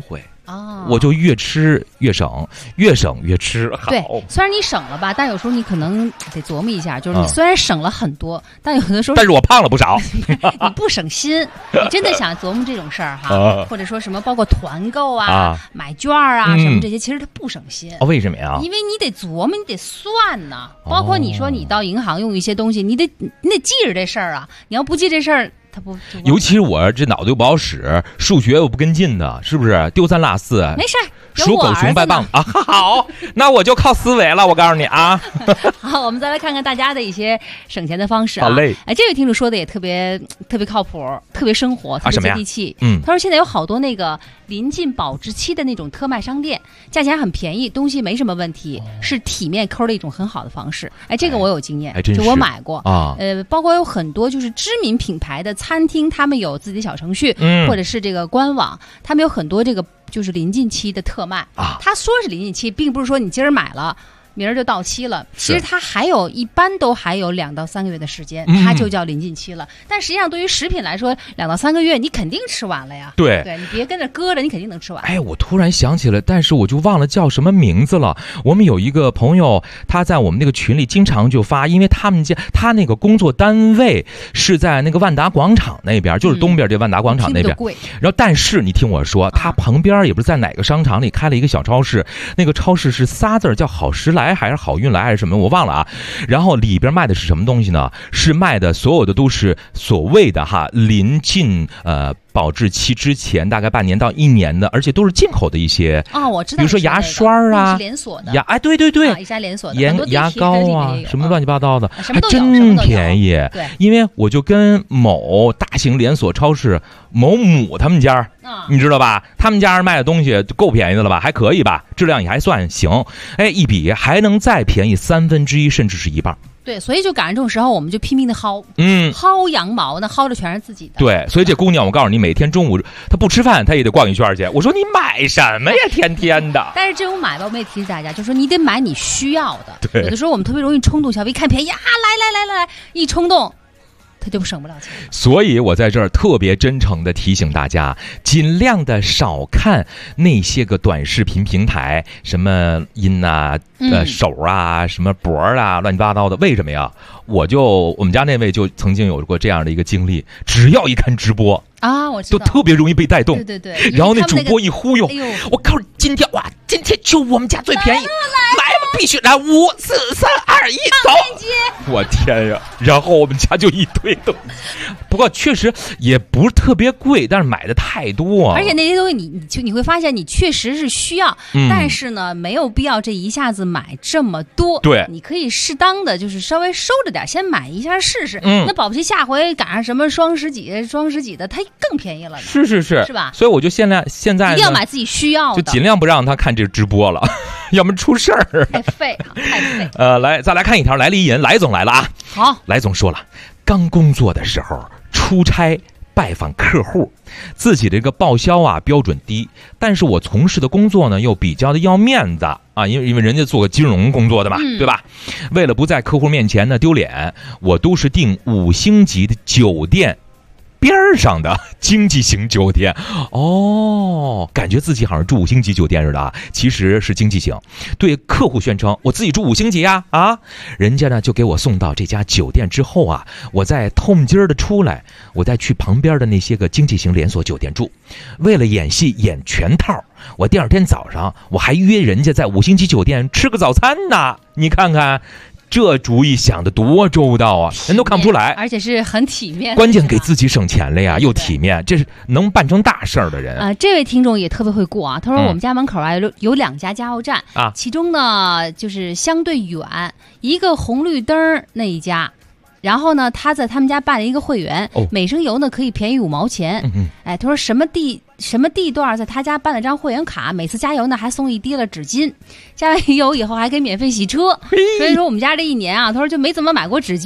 我就越吃越省，越省越吃好。 对，虽然你省了吧，但有时候你可能得琢磨一下，就是你虽然省了很多，但有的时候， 但是我胖了不少。 你不省心，你真的想琢磨这种事儿哈，或者说什么包括团购啊、买券啊什么这些，其实它不省心。 为什么呀？ 因为你得琢磨，你得算呢。包括你说你到银行用一些东西，你得记着这事儿啊。你要不记这事儿。 尤其是我这脑子又不好使，数学又不跟进的，是不是丢三落四？ 没事， 数狗熊拜棒啊！好，那我就靠思维了。我告诉你啊。 好，我们再来看看大家的一些省钱的方式啊。 好嘞。 这位听众说的也特别靠谱，特别生活，特别接地气。他说现在有好多那个临近保质期的那种特卖商店，价钱很便宜，东西没什么问题，是体面抠的一种很好的方式。这个我有经验，就我买过啊。包括有很多就是知名品牌的餐厅，他们有自己的小程序，或者是这个官网，他们有很多这个就是临近期的特卖啊。他说是临近期，并不是说你今儿买了明儿就到期了，其实它一般都还有2到3个月的时间，它就叫临近期了。但实际上对于食品来说，2到3个月你肯定吃完了呀。对，你别跟着搁着，你肯定能吃完。 我突然想起来，但是我就忘了叫什么名字了。我们有一个朋友，他在我们那个群里经常就发，因为他那个工作单位是在那个万达广场那边，就是东边这万达广场那边。然后但是你听我说，他旁边也不是在哪个商场里开了一个小超市，那个超市是仨字叫好时来还是好运来还是什么我忘了啊。然后里边卖的是什么东西呢？是卖的所有的都是所谓的临近保质期之前大概半年到1年的，而且都是进口的一些我知道， 比如说牙刷啊， 是连锁的对， 一家连锁的牙膏啊，什么乱七八糟的， 还真便宜。 对， 因为我就跟某大型连锁超市某母他们家，你知道吧？他们家卖的东西够便宜的了吧？还可以吧？质量也还算行。一比还能再便宜1/3甚至是1半。 对，所以就赶上这种时候，我们就拼命的薅，薅羊毛，那薅的全是自己的。 对，所以这姑娘，我告诉你，每天中午她不吃饭，她也得逛一圈去。我说你买什么呀，天天的。 但是这种买吧，我们也提示大家，就是说你得买你需要的。 对， 有的时候我们特别容易冲动消费，一看便宜啊，来，一冲动。他就省不了钱。 所以我在这儿特别真诚的提醒大家，尽量的少看那些个短视频平台，什么音啊、手啊、什么脖啊，乱七八糟的。为什么呀？我们家那位就曾经有过这样的一个经历，只要一看直播啊，我知道， 都特别容易被带动。 对， 然后那主播一忽悠，我告诉你，今天就我们家最便宜，来吧，必须来5、4、3、2、1走！我天呀！然后我们家就一推动。不过确实也不是特别贵，但是买的太多而且那些东西你会发现你确实是需要，但是呢没有必要这一下子买这么多。 对， 你可以适当的就是稍微收着点，先买一下试试。那保不齐下回赶上什么双十几的，它更便宜了呢。是吧？ 所以我就现在一定要买自己需要的， 就尽量不让他看这直播了，要不然出事儿。 太费。 再来看一条，来了一人，来总来了啊！ 好， 来总说了，刚工作的时候出差拜访客户，自己这个报销啊标准低，但是我从事的工作呢又比较的要面子啊，因为人家做个金融工作的嘛，对吧？为了不在客户面前呢丢脸，我都是订5星级的酒店边上的经济型酒店。感觉自己好像住5星级酒店似的啊，其实是经济型。对客户宣称我自己住5星级啊，人家呢就给我送到这家酒店之后啊，我再透门的出来，我再去旁边的那些个经济型连锁酒店住。为了演戏演全套，我第二天早上我还约人家在5星级酒店吃个早餐呢。你看看这主意想得多周到啊，人都看不出来， 而且是很体面， 关键给自己省钱了呀，又体面，这是能办成大事儿的人这位听众也特别会过啊，他说我们家门口有2家加油站其中呢就是相对远，一个红绿灯那一家，然后呢他在他们家办了一个会员，每升油呢可以便宜5毛钱。他说什么地段在他家办了张会员卡，每次加油呢还送一滴了纸巾，加完油以后还可以免费洗车。所以说我们家这1年啊，他说就没怎么买过纸巾，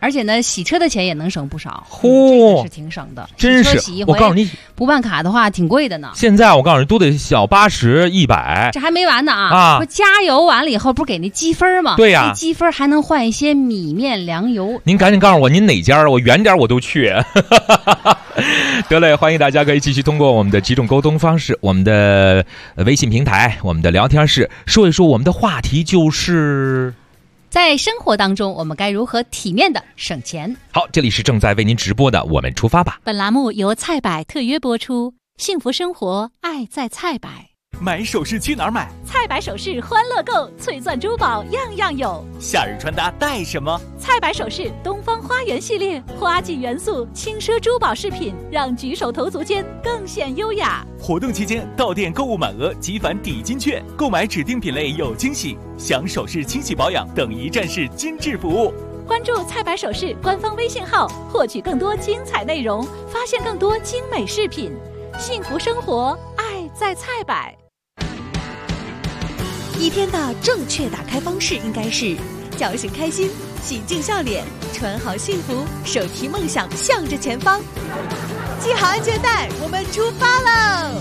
而且呢，洗车的钱也能省不少。 嚯， 这个是挺省的。 真是，我告诉你， 不办卡的话挺贵的呢。 现在我告诉你，都得小80、100。 这还没完呢啊！不加油完了以后，不是给那积分吗？ 对呀， 那积分还能换一些米面粮油。 您赶紧告诉我您哪家，我远点我都去。得嘞，欢迎大家可以继续通过我们的几种沟通方式，我们的微信平台，我们的聊天室，说一说我们的话题就是。 在生活当中，我们该如何体面的省钱？ 好，这里是正在为您直播的，我们出发吧。 本栏目由菜百特约播出，幸福生活，爱在菜百。 买首饰去哪儿买？ 菜百首饰欢乐购，翠钻珠宝样样有。 夏日穿搭带什么？ 菜百首饰东方花园系列，花季元素轻奢珠宝饰品，让举手投足间更显优雅。 活动期间到店购物满额即返抵金券，购买指定品类有惊喜，享首饰清洗保养等一站式精致服务。 关注菜百首饰官方微信号，获取更多精彩内容，发现更多精美饰品。幸福生活，爱在菜百。 一天的正确打开方式应该是叫醒开心，洗净笑脸，穿好幸福，手提梦想向着前方。系好安全带，我们出发喽！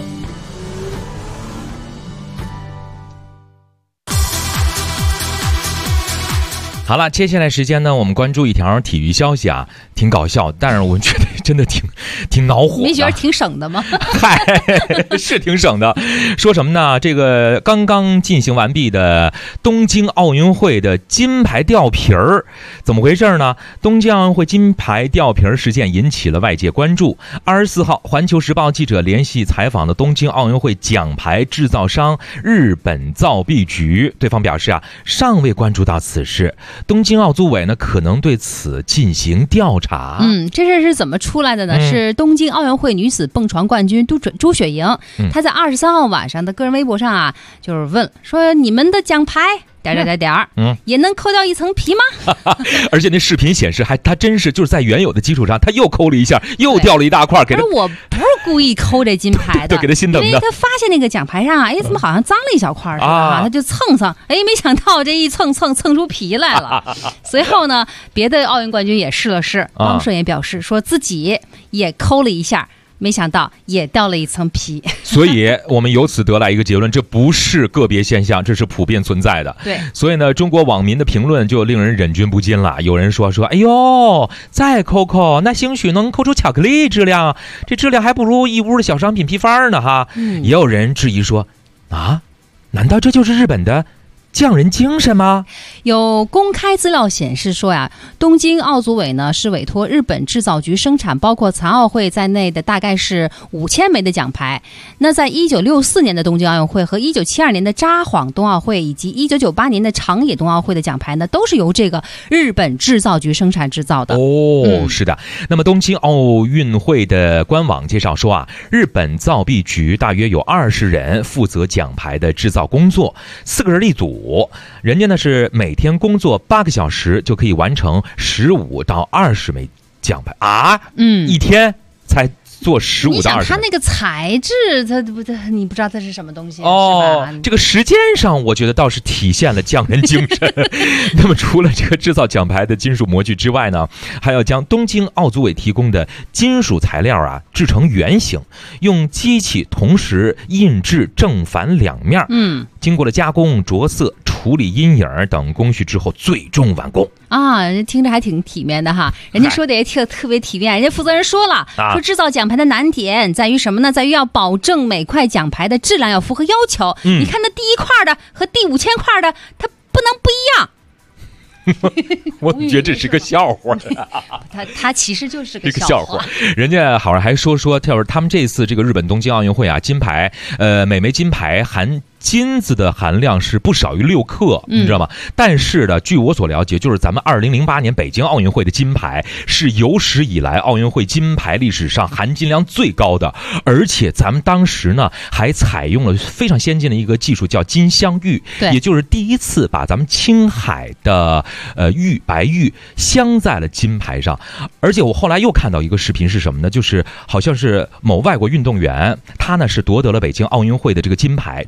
好了，接下来时间呢，我们关注一条体育消息啊，挺搞笑，但是我觉得真的挺恼火的。 你觉得挺省的吗？ 嗨，是挺省的。说什么呢？这个刚刚进行完毕的东京奥运会的金牌吊瓶儿，怎么回事呢？东京奥运会金牌吊瓶事件引起了外界关注。24号，环球时报记者联系采访的东京奥运会奖牌制造商日本造币局，对方表示啊，尚未关注到此事。东京奥组委呢，可能对此进行调查。 这事是怎么出来的呢？是东京奥运会女子蹦床冠军朱雪莹，她在23号晚上的个人微博上啊，就是问说：“你们的奖牌。”也能抠掉一层皮吗？ 而且那视频显示，他真是就是在原有的基础上，他又抠了一下，又掉了一大块。给他， 我不是故意抠这金牌的， 对，给他心疼的。 因为他发现那个奖牌上啊，怎么好像脏了一小块啊？他就蹭，没想到这一蹭出皮来了。随后呢，别的奥运冠军也试了试，汪顺也表示说自己也抠了一下。没想到也掉了一层皮， 所以我们由此得来一个结论，这不是个别现象，这是普遍存在的。 对， 所以呢，中国网民的评论就令人忍俊不禁了。有人说，哎呦，再抠，那兴许能抠出巧克力质量，这质量还不如义乌的小商品批发呢哈。也有人质疑说，啊，难道这就是日本的匠人精神吗？ 有公开资料显示说呀，东京奥组委呢是委托日本制造局生产包括残奥会在内的大概是5000枚的奖牌。那在1964年的东京奥运会和1972年的札幌冬奥会以及1998年的长野冬奥会的奖牌呢，都是由这个日本制造局生产制造的。 是的。那么东京奥运会的官网介绍说啊，日本造币局大约有20人负责奖牌的制造工作，4个人一组，人家呢是每天工作8个小时就可以完成15到20枚奖牌啊！一天才做15到20枚。 你想它那个材质，你不知道它是什么东西这个时间上我觉得倒是体现了匠人精神。那么除了这个制造奖牌的金属模具之外呢，还要将东京奥组委提供的金属材料啊制成圆形，用机器同时印制正反两面。经过了加工、着色、处理阴影等工序之后，最终完工啊！听着还挺体面的哈。人家说的也特别体面，人家负责人说了，说制造奖牌的难点在于什么呢？在于要保证每块奖牌的质量要符合要求。你看那第1块的和第5000块的，它不能不一样。 我觉得这是个笑话。 他其实就是个笑话。人家好像还说就是他们这次这个日本东京奥运会啊，金牌每枚金牌含金子的含量是不少于6克，你知道吗？但是呢，据我所了解，就是咱们2008年北京奥运会的金牌是有史以来奥运会金牌历史上含金量最高的，而且咱们当时呢还采用了非常先进的一个技术，叫金镶玉，也就是第一次把咱们青海的白玉镶在了金牌上。而且我后来又看到一个视频是什么呢？就是好像是某外国运动员，他呢是夺得了北京奥运会的这个金牌之后呢，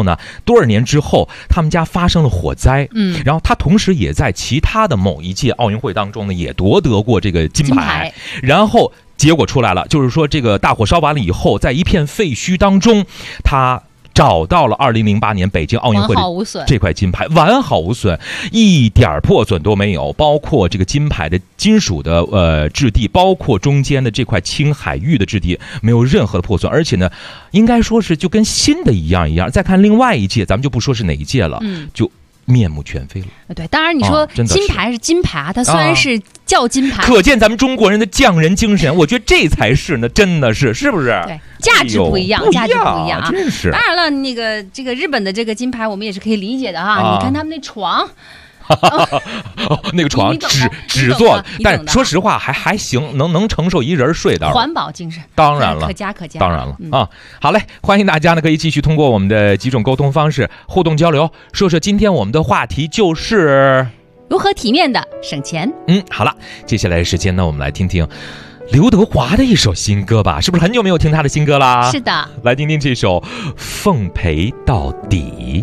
呢，多少年之后他们家发生了火灾，然后他同时也在其他的某一届奥运会当中呢也夺得过这个金牌，然后结果出来了，就是说这个大火烧完了以后，在一片废墟当中，他找到了2008年北京奥运会的这块金牌，完好无损，一点破损都没有，包括这个金牌的金属的质地，包括中间的这块青海玉的质地，没有任何的破损，而且呢，应该说是就跟新的一样。再看另外一届，咱们就不说是哪一届了，就面目全非了。 对，当然你说金牌是金牌，它虽然是叫金牌， 可见咱们中国人的匠人精神，我觉得这才是呢，真的是不是？ 对，价值不一样，价值不一样啊！ 真是。 当然了，这个日本的这个金牌，我们也是可以理解的哈。你看他们那床。 那个床纸做，但说实话还行，能承受一人睡的。 环保精神， 当然了， 可加可加， 当然了啊！好嘞，欢迎大家呢可以继续通过我们的几种沟通方式互动交流，说今天我们的话题就是如何体面的省钱。 好了，接下来的时间呢，我们来听听刘德华的一首新歌吧，是不是很久没有听他的新歌啦？ 是的， 来听听这首《奉陪到底》。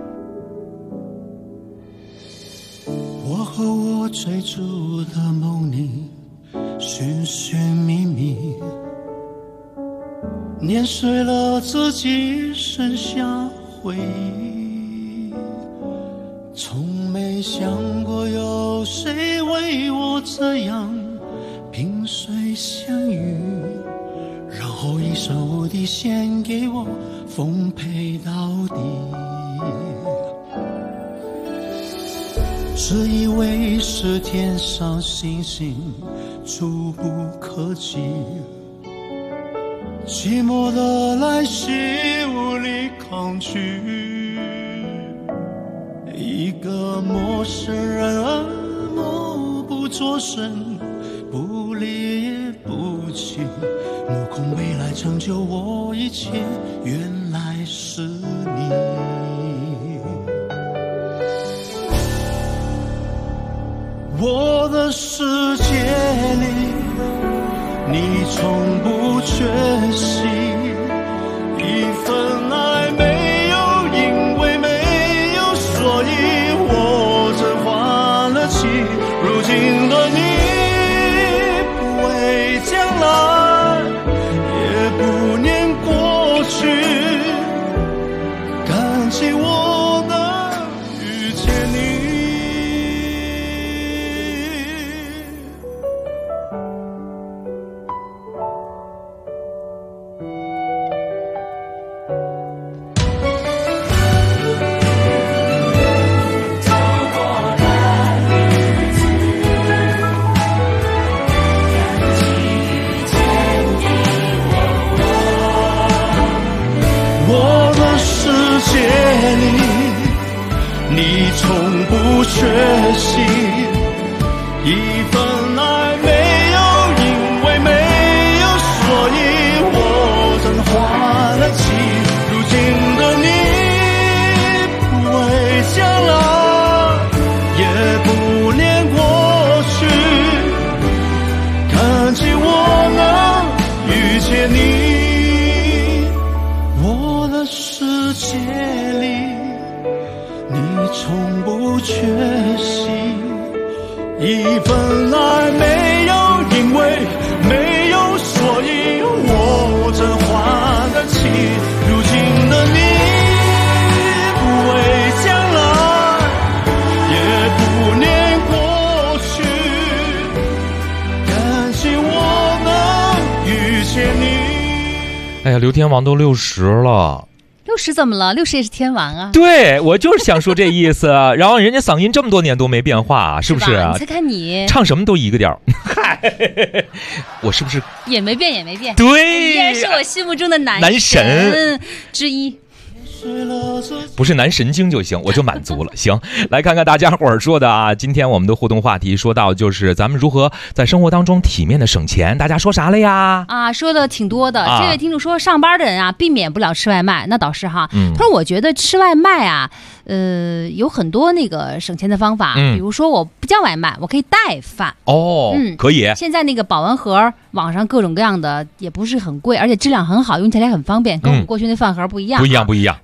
我和我追逐的梦里寻寻觅觅，碾碎了自己，剩下回忆。从没想过有谁为我这样萍水相遇，然后一生无敌献给我，奉陪到底。只以为是天上星星触不可及，寂寞的来袭无力抗拒。一个陌生人默不作声，不离也不弃，目空未来成就我一切，原来是你。我的世界里，你从不缺席，一份爱没有，因为没有，所以我真换了气。如今的你，不为将来，也不念过去，感激我能遇见你。你从不缺席，一份爱没有，因为没有，所以我真换了气。如今的你，不为将来，也不念过去，感激我能遇见你。我的世界里，你从不缺席，一份爱没有，因为没有，所以我真换了气。如今的你，不为将来，也不念过去，感激我能遇见你。 哎呀，刘天王都60了。 60怎么了？60也是天王啊！ 对，我就是想说这意思。然后人家嗓音这么多年都没变化，是不是？ 你再看你唱什么都一个调。嗨，我是不是也没变？ 对， 依然是我心目中的男神之一。 不是男神经就行，我就满足了。行，来看看大家伙儿说的啊。今天我们的互动话题说到就是咱们如何在生活当中体面的省钱，大家说啥了呀？ 说的挺多的。这位听众说，上班的人啊，避免不了吃外卖，那倒是哈。他说，我觉得吃外卖啊，有很多那个省钱的方法，比如说我不叫外卖，我可以带饭。 可以。 现在那个保温盒，网上各种各样的，也不是很贵，而且质量很好，用起来很方便，跟我们过去那饭盒不一样。 不一样。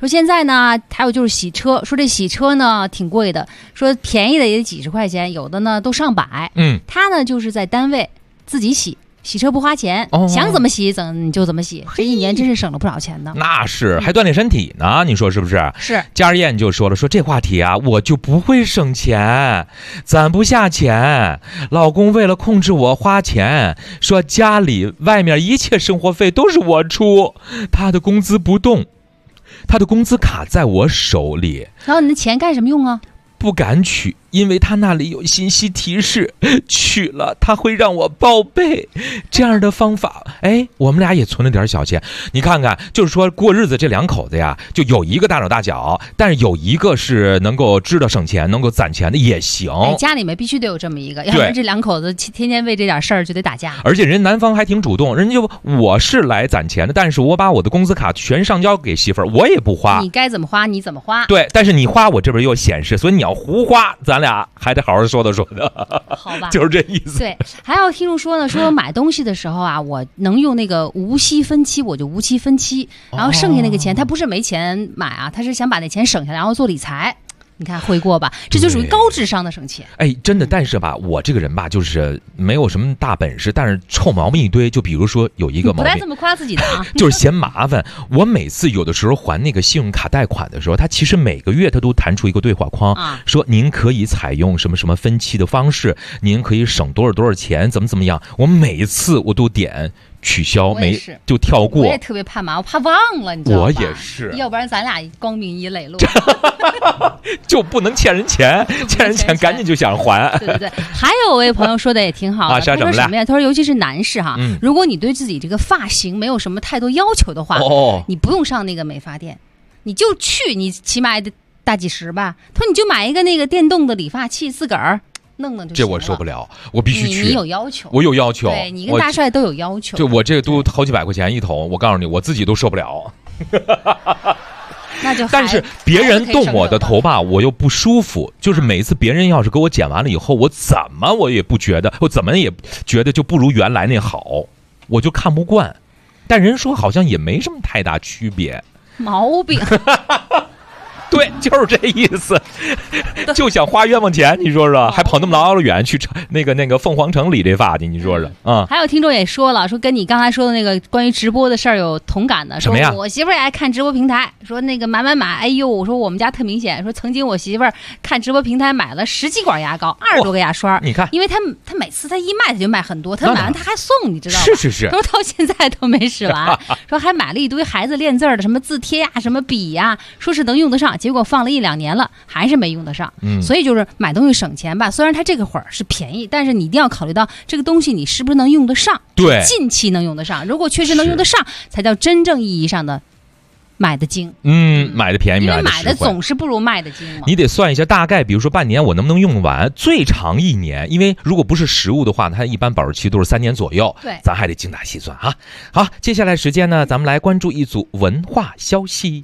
说现在呢，还有就是洗车，说这洗车呢挺贵的，说便宜的也得几十块钱，有的呢都上百。他呢就是在单位自己洗车不花钱，想怎么洗你就怎么洗，这一年真是省了不少钱呢。 那是还锻炼身体呢，你说是不是？ 是。 佳儿燕就说了，说这话题啊，我就不会省钱，攒不下钱。老公为了控制我花钱，说家里外面一切生活费都是我出，他的工资不动，他的工资卡在我手里。 然后你的钱干什么用啊？ 不敢取，因为他那里有信息提示，取了他会让我报备。这样的方法，我们俩也存了点小钱。你看看，就是说过日子这两口子呀，就有一个大手大脚，但是有一个是能够知道省钱、能够攒钱的也行。 家里面必须得有这么一个，要不然这两口子天天为这点事儿就得打架。 而且人男方还挺主动，人家就我是来攒钱的，但是我把我的工资卡全上交给媳妇儿，我也不花。 你该怎么花你怎么花。 对，但是你花我这边又显示，所以你要胡花，咱俩还得好好说的。 好吧， 就是这意思。 对，还有听众说呢，说买东西的时候啊，我能用那个无息分期，我就无息分期，然后剩下那个钱，他不是没钱买啊，他是想把那钱省下来，然后做理财。你看会过吧？这就属于高智商的省钱。 真的，但是吧，我这个人吧，就是没有什么大本事，但是臭毛病一堆。就比如说有一个毛病， 不带这么夸自己的啊， 就是嫌麻烦。我每次有的时候还那个信用卡贷款的时候，他其实每个月他都弹出一个对话框，说您可以采用什么什么分期的方式，您可以省多少多少钱，怎么样。我每一次我都点取消，就跳过。 我也特别怕麻，我怕忘了，你知道吧？ 我也是， 要不然咱俩光明一磊落。 就不能欠人钱，欠人钱赶紧就想还。 对，还有位朋友说的也挺好的，他说什么呀？他说尤其是男士哈，如果你对自己这个发型没有什么太多要求的话，你不用上那个美发店，你就去，你起码得大几十吧。他说你就买一个那个电动的理发器，自个儿弄就行了。这我受不了，我必须去。 你有要求， 我有要求。 对，你跟大帅都有要求。 对，我这都好几百块钱一头，我告诉你，我自己都受不了。 那就但是别人动我的头发我又不舒服，就是每次别人要是给我剪完了以后，我怎么我也不觉得，我怎么也觉得就不如原来那好，我就看不惯。但人说好像也没什么太大区别， 毛病。 对，就是这意思，就想花冤枉钱，你说说，还跑那么老远去那个凤凰城理这发去，你说说啊。 还有听众也说了，说跟你刚才说的那个关于直播的事儿有同感的， 什么呀？ 说我媳妇儿也爱看直播平台，说那个买，哎呦，我说我们家特明显，说曾经我媳妇儿看直播平台买了10几管牙膏，20多个牙刷， 你看， 因为他每次他一卖他就卖很多，他买完他还送，你知道吗？ 是。 说到现在都没使完，说还买了一堆孩子练字的什么字帖呀、什么笔呀，说是能用得上。结果放了1、2年了，还是没用得上。所以就是买东西省钱吧。虽然它这个会儿是便宜，但是你一定要考虑到这个东西你是不是能用得上。 对， 近期能用得上。如果确实能用得上，才叫真正意义上的买的精。 买的便宜， 因为买的总是不如卖的精嘛。 你得算一下，大概比如说半年我能不能用完，最长1年。因为如果不是实物的话，它一般保质期都是3年左右。 对， 咱还得精打细算啊。好，接下来时间呢，咱们来关注一组文化消息。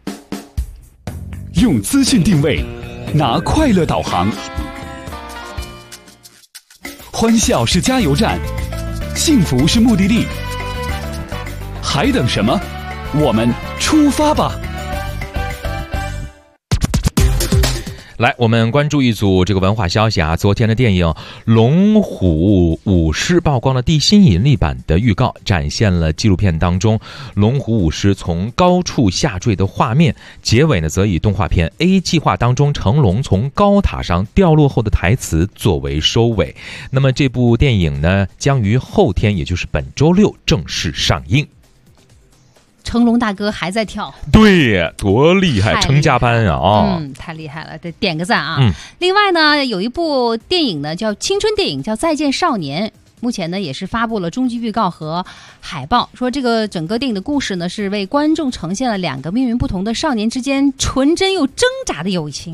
用资讯定位，拿快乐导航，欢笑是加油站，幸福是目的地，还等什么？我们出发吧！ 来，我们关注一组这个文化消息啊。昨天的电影《龙虎舞狮》曝光了地心引力版的预告，展现了纪录片当中龙虎舞狮从高处下坠的画面。结尾呢，则以动画片 A 计划当中成龙从高塔上掉落后的台词作为收尾。那么这部电影呢，将于后天，也就是本周6正式上映。 成龙大哥还在跳， 对，多厉害，成家班啊！ 太厉害了，得点个赞啊！另外呢，有一部电影呢，叫青春电影，叫《再见少年》。目前呢，也是发布了终极预告和海报，说这个整个电影的故事呢，是为观众呈现了2个命运不同的少年之间纯真又挣扎的友情。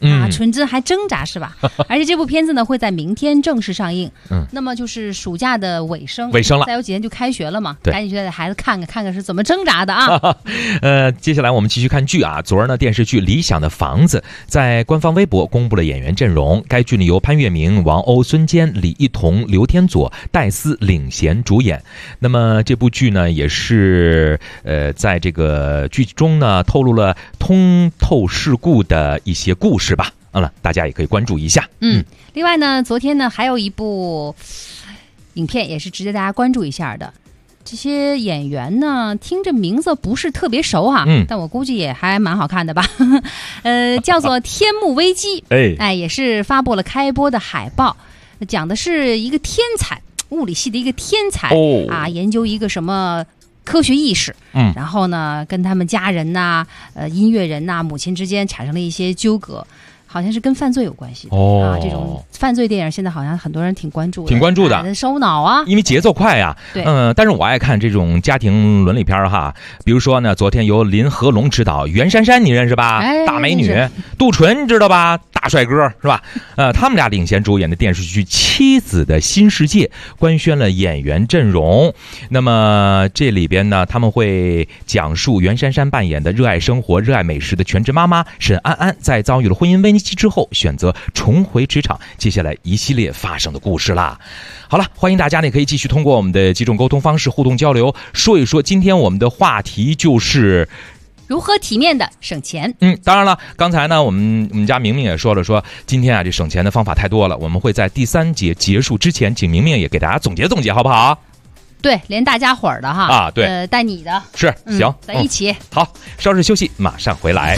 纯真还挣扎是吧？而且这部片子呢会在明天正式上映。那么就是暑假的尾声了，再有几天就开学了嘛，赶紧去带孩子看看是怎么挣扎的啊。 接下来我们继续看剧啊。昨儿呢，电视剧《理想的房子》在官方微博公布了演员阵容，该剧呢由潘粤明、王鸥、孙坚、李一桐、刘天佐、戴思领衔主演。那么这部剧呢也是在这个剧中呢透露了通透世故的一些故事吧。大家也可以关注一下。 另外呢，昨天呢还有一部影片也是值得大家关注一下的。这些演员呢听着名字不是特别熟哈，但我估计也还蛮好看的吧。叫做《天幕危机》，也是发布了开播的海报，讲的是一个天才，物理系的一个天才研究一个什么科学意识，然后呢跟他们家人呐、音乐人呐、母亲之间产生了一些纠葛。好像是跟犯罪有关系的这种犯罪电影现在好像很多人挺关注的，烧脑啊， 因为节奏快呀。 对， 但是我爱看这种家庭伦理片哈，比如说呢，昨天由林和龙执导，袁姗姗你认识吧？大美女，杜淳知道吧？大帅哥是吧？他们俩领衔主演的电视剧《妻子的新世界》官宣了演员阵容。那么这里边呢，他们会讲述袁姗姗扮演的热爱生活、热爱美食的全职妈妈沈安安，在遭遇了婚姻危机之后，选择重回职场，接下来一系列发生的故事啦。好了，欢迎大家呢可以继续通过我们的几种沟通方式互动交流，说一说今天我们的话题就是如何体面的省钱。 当然了，刚才呢我们家明明也说了，说今天这省钱的方法太多了，我们会在第3节结束之前，请明明也给大家总结总结，好不好？ 对，连大家伙儿的哈对， 带你的是行， 在一起。 好，稍事休息，马上回来。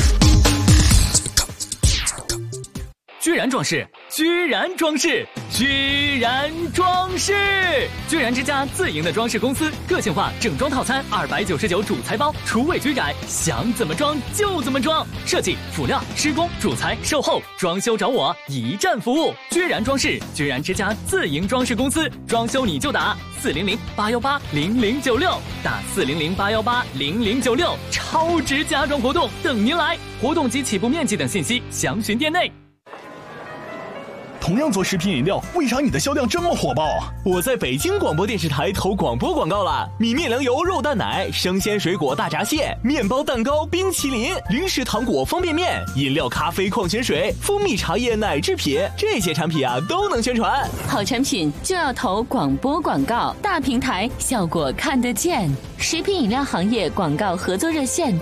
居然装饰，居然装饰，居然装饰！居然之家自营的装饰公司，个性化整装套餐299主材包，厨卫居然，想怎么装就怎么装，设计、辅料、施工、主材、售后，装修找我，一站服务。居然装饰，居然之家自营装饰公司，装修你就打400-818-0096，打400-818-0096，超值家装活动等您来，活动及起步面积等信息详询店内。 同样做食品饮料，为啥你的销量这么火爆啊？ 我在北京广播电视台投广播广告了，米面粮油肉蛋奶、生鲜水果大闸蟹、面包蛋糕、冰淇淋、零食糖果方便面、饮料咖啡矿泉水、蜂蜜茶叶奶制品，这些产品都能宣传。 好产品就要投广播广告，大平台效果看得见。食品饮料行业广告合作热线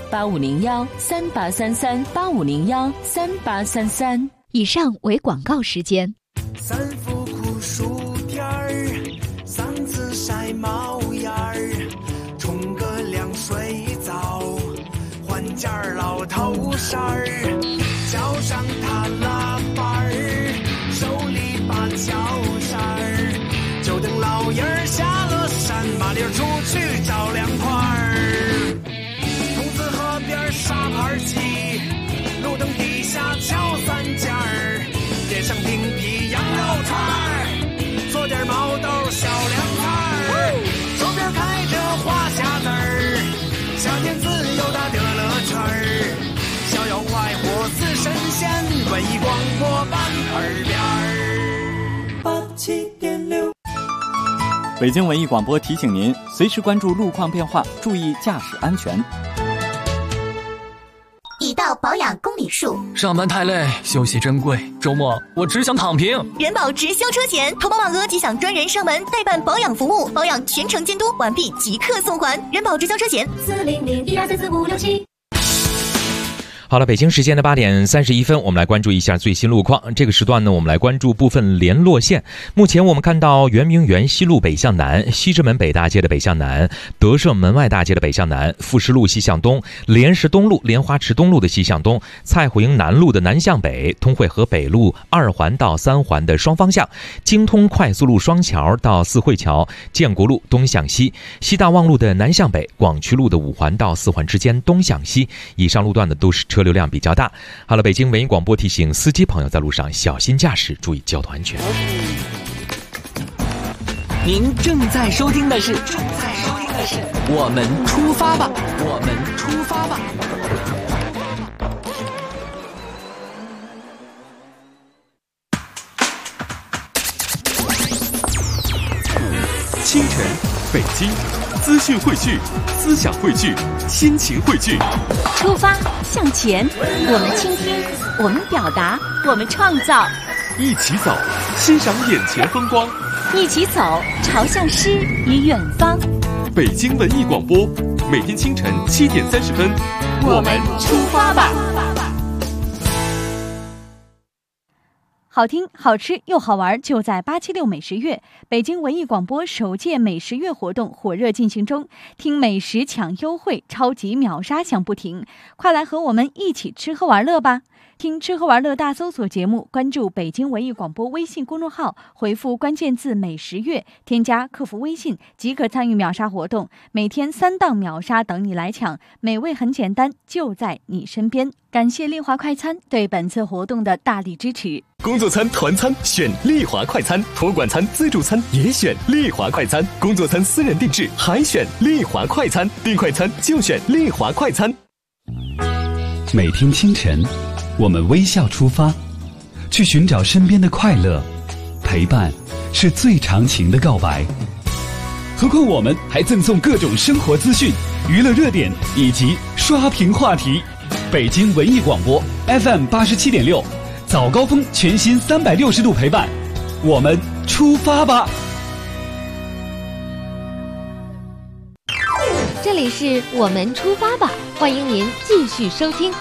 8501-3833-8501-3833。 以上为广告时间。 3副苦薯片儿，3次晒猫眼儿，冲个凉水澡，换件老头衫儿，叫上他拉板儿，手里把脚扇儿，就等老爷儿下了山，麻溜出去找凉快儿。筒子河边沙盘鸡，路灯底下敲3件儿，点上冰皮羊肉串儿，做点毛豆小凉菜儿，手边开着花匣子儿，夏天自由的乐乐圈儿，逍遥快活似神仙，文艺广播版耳边儿87.6。 北京文艺广播提醒您，随时关注路况变化，注意驾驶安全。 已到保养公里数， 上班太累，休息珍贵，周末我只想躺平。 人保直销车险，投保满额即享专人上门代办保养服务，保养全程监督，完毕即刻送还。人保直销车险40012344567。 好了，北京时间的8点31分，我们来关注一下最新路况。这个时段呢，我们来关注部分联络线。目前我们看到圆明园西路北向南、西直门北大街的北向南、德胜门外大街的北向南、富士路西向东、莲石东路、莲花池东路的西向东、蔡虎营南路的南向北、通惠河北路2环到3环的双方向、京通快速路双桥到四惠桥、建国路东向西、西大望路的南向北、广渠路的5环到4环之间东向西。以上路段呢都是车流量比较大。好了，北京文艺广播提醒司机朋友在路上小心驾驶，注意交通安全。 您正在收听的是我们出发吧，我们出发吧。 清晨，北京，资讯汇聚，思想汇聚，心情汇聚。 出发向前，我们倾听，我们表达，我们创造。 一起走，欣赏眼前风光。 一起走，朝向诗与远方。 北京文艺广播，每天清晨7点30分， 我们出发吧。 好听、好吃又好玩，就在876美食月。北京文艺广播首届美食月活动火热进行中，听美食抢优惠，超级秒杀响不停，快来和我们一起吃喝玩乐吧！听吃喝玩乐大搜索节目，关注北京文艺广播微信公众号，回复关键字美食月，添加客服微信即可参与秒杀活动，每天3档秒杀等你来抢，美味很简单，就在你身边。感谢丽华快餐对本次活动的大力支持。 工作餐、团餐选丽华快餐，托管餐、自助餐也选丽华快餐，工作餐私人定制还选丽华快餐，订快餐就选丽华快餐。 每天清晨，我们微笑出发，去寻找身边的快乐，陪伴是最长情的告白。何况我们还赠送各种生活资讯、娱乐热点以及刷屏话题。北京文艺广播 FM 87.6，早高峰全新360度陪伴，我们出发吧！ 这里是我们出发吧，欢迎您继续收听。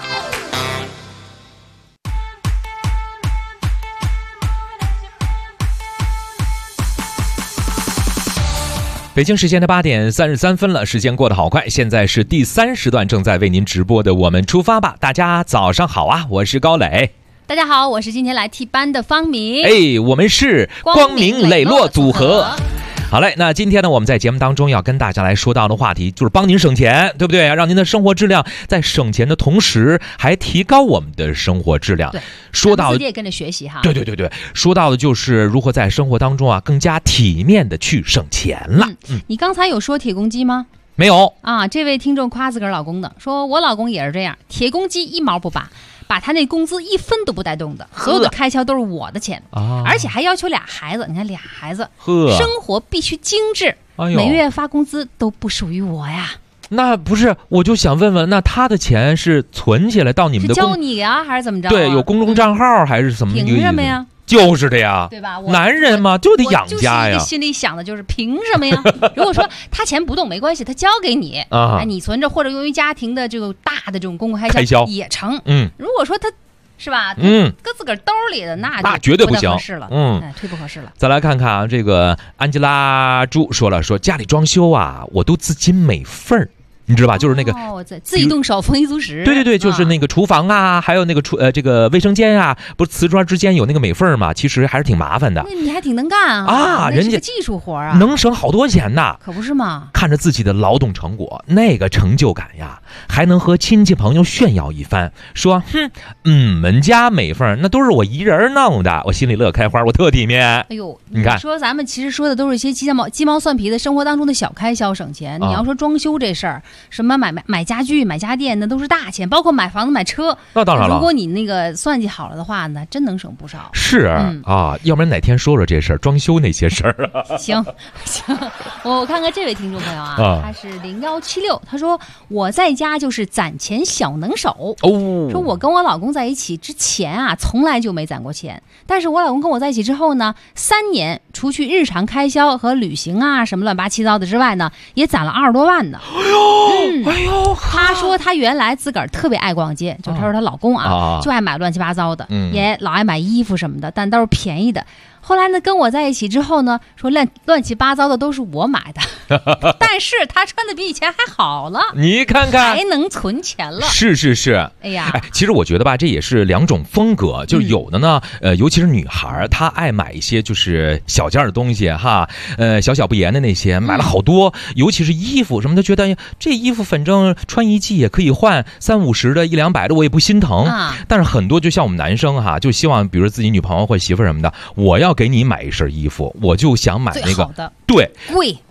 北京时间的8点33分了，时间过得好快。现在是第3时段正在为您直播的我们出发吧。大家早上好啊，我是高磊。 大家好，我是今天来替班的方明。 我们是光明磊落组合。好嘞，那今天呢，我们在节目当中要跟大家来说到的话题就是帮您省钱，对不对？让您的生活质量在省钱的同时，还提高我们的生活质量。 对， 说到也跟着学习哈。 对，说到的就是如何在生活当中啊更加体面的去省钱了。 你刚才有说铁公鸡吗？ 没有啊，这位听众夸自个儿老公的，说我老公也是这样，铁公鸡1毛不拔。把他那工资1分都不带动的，所有的开销都是我的钱，而且还要求俩孩子。你看俩孩子，生活必须精致，每月发工资都不属于我呀。 那不是，我就想问问，那他的钱是存起来到你们的交你啊，还是怎么着？ 对，有公众账号还是什么？ 凭什么呀？ 就是的呀， 对吧？ 男人嘛就得养家呀。 就是心里想的就是凭什么呀？如果说他钱不动没关系，他交给你你存着或者用于家庭的这个大的这种公共开销也成。如果说他是吧，搁自个儿兜里的那绝对不行， 合适了，忒不合适了。 再来看看啊，这个安吉拉朱说了，说家里装修啊，我都自己美缝儿。你知道吧？就是那个自己动手丰衣足食。 对，就是那个厨房啊，还有那个这个卫生间啊，不是瓷砖之间有那个美缝嘛？其实还是挺麻烦的。 那你还挺能干啊！ 人家技术活啊， 能省好多钱呢。 可不是吗？ 看着自己的劳动成果，那个成就感呀，还能和亲戚朋友炫耀一番，说们家美缝那都是我一人弄的，我心里乐开花，我特体面。 哎呦， 你看， 说咱们其实说的都是一些鸡毛蒜皮的生活当中的小开销省钱。你要说装修这事儿。什么买家具、买家电，那都是大钱，包括买房子、买车。那当然了，如果你那个算计好了的话呢，真能省不少。 是要不然哪天说说这事儿，装修那些事儿。 行，我看看这位听众朋友啊，他是0176，他说我在家就是攒钱小能手。说我跟我老公在一起之前啊，从来就没攒过钱，但是我老公跟我在一起之后呢，3年除去日常开销和旅行啊什么乱八七糟的之外呢，也攒了20多万呢。他说他原来自个儿特别爱逛街，就他说他老公就爱买乱七八糟的，也老爱买衣服什么的，但都是便宜的。后来呢，跟我在一起之后呢，说乱七八糟的都是我买的，但是他穿的比以前还好了， 你看看， 还能存钱了。 是， 哎呀， 其实我觉得吧，这也是2种风格，就是有的呢，尤其是女孩，她爱买一些就是小件的东西哈，小不言的那些，买了好多，尤其是衣服什么的，觉得这衣服反正穿1季也可以换30-50的100-200的，我也不心疼。但是很多就像我们男生哈，就希望比如自己女朋友或媳妇什么的，我要给你买一身衣服，我就想买那个对贵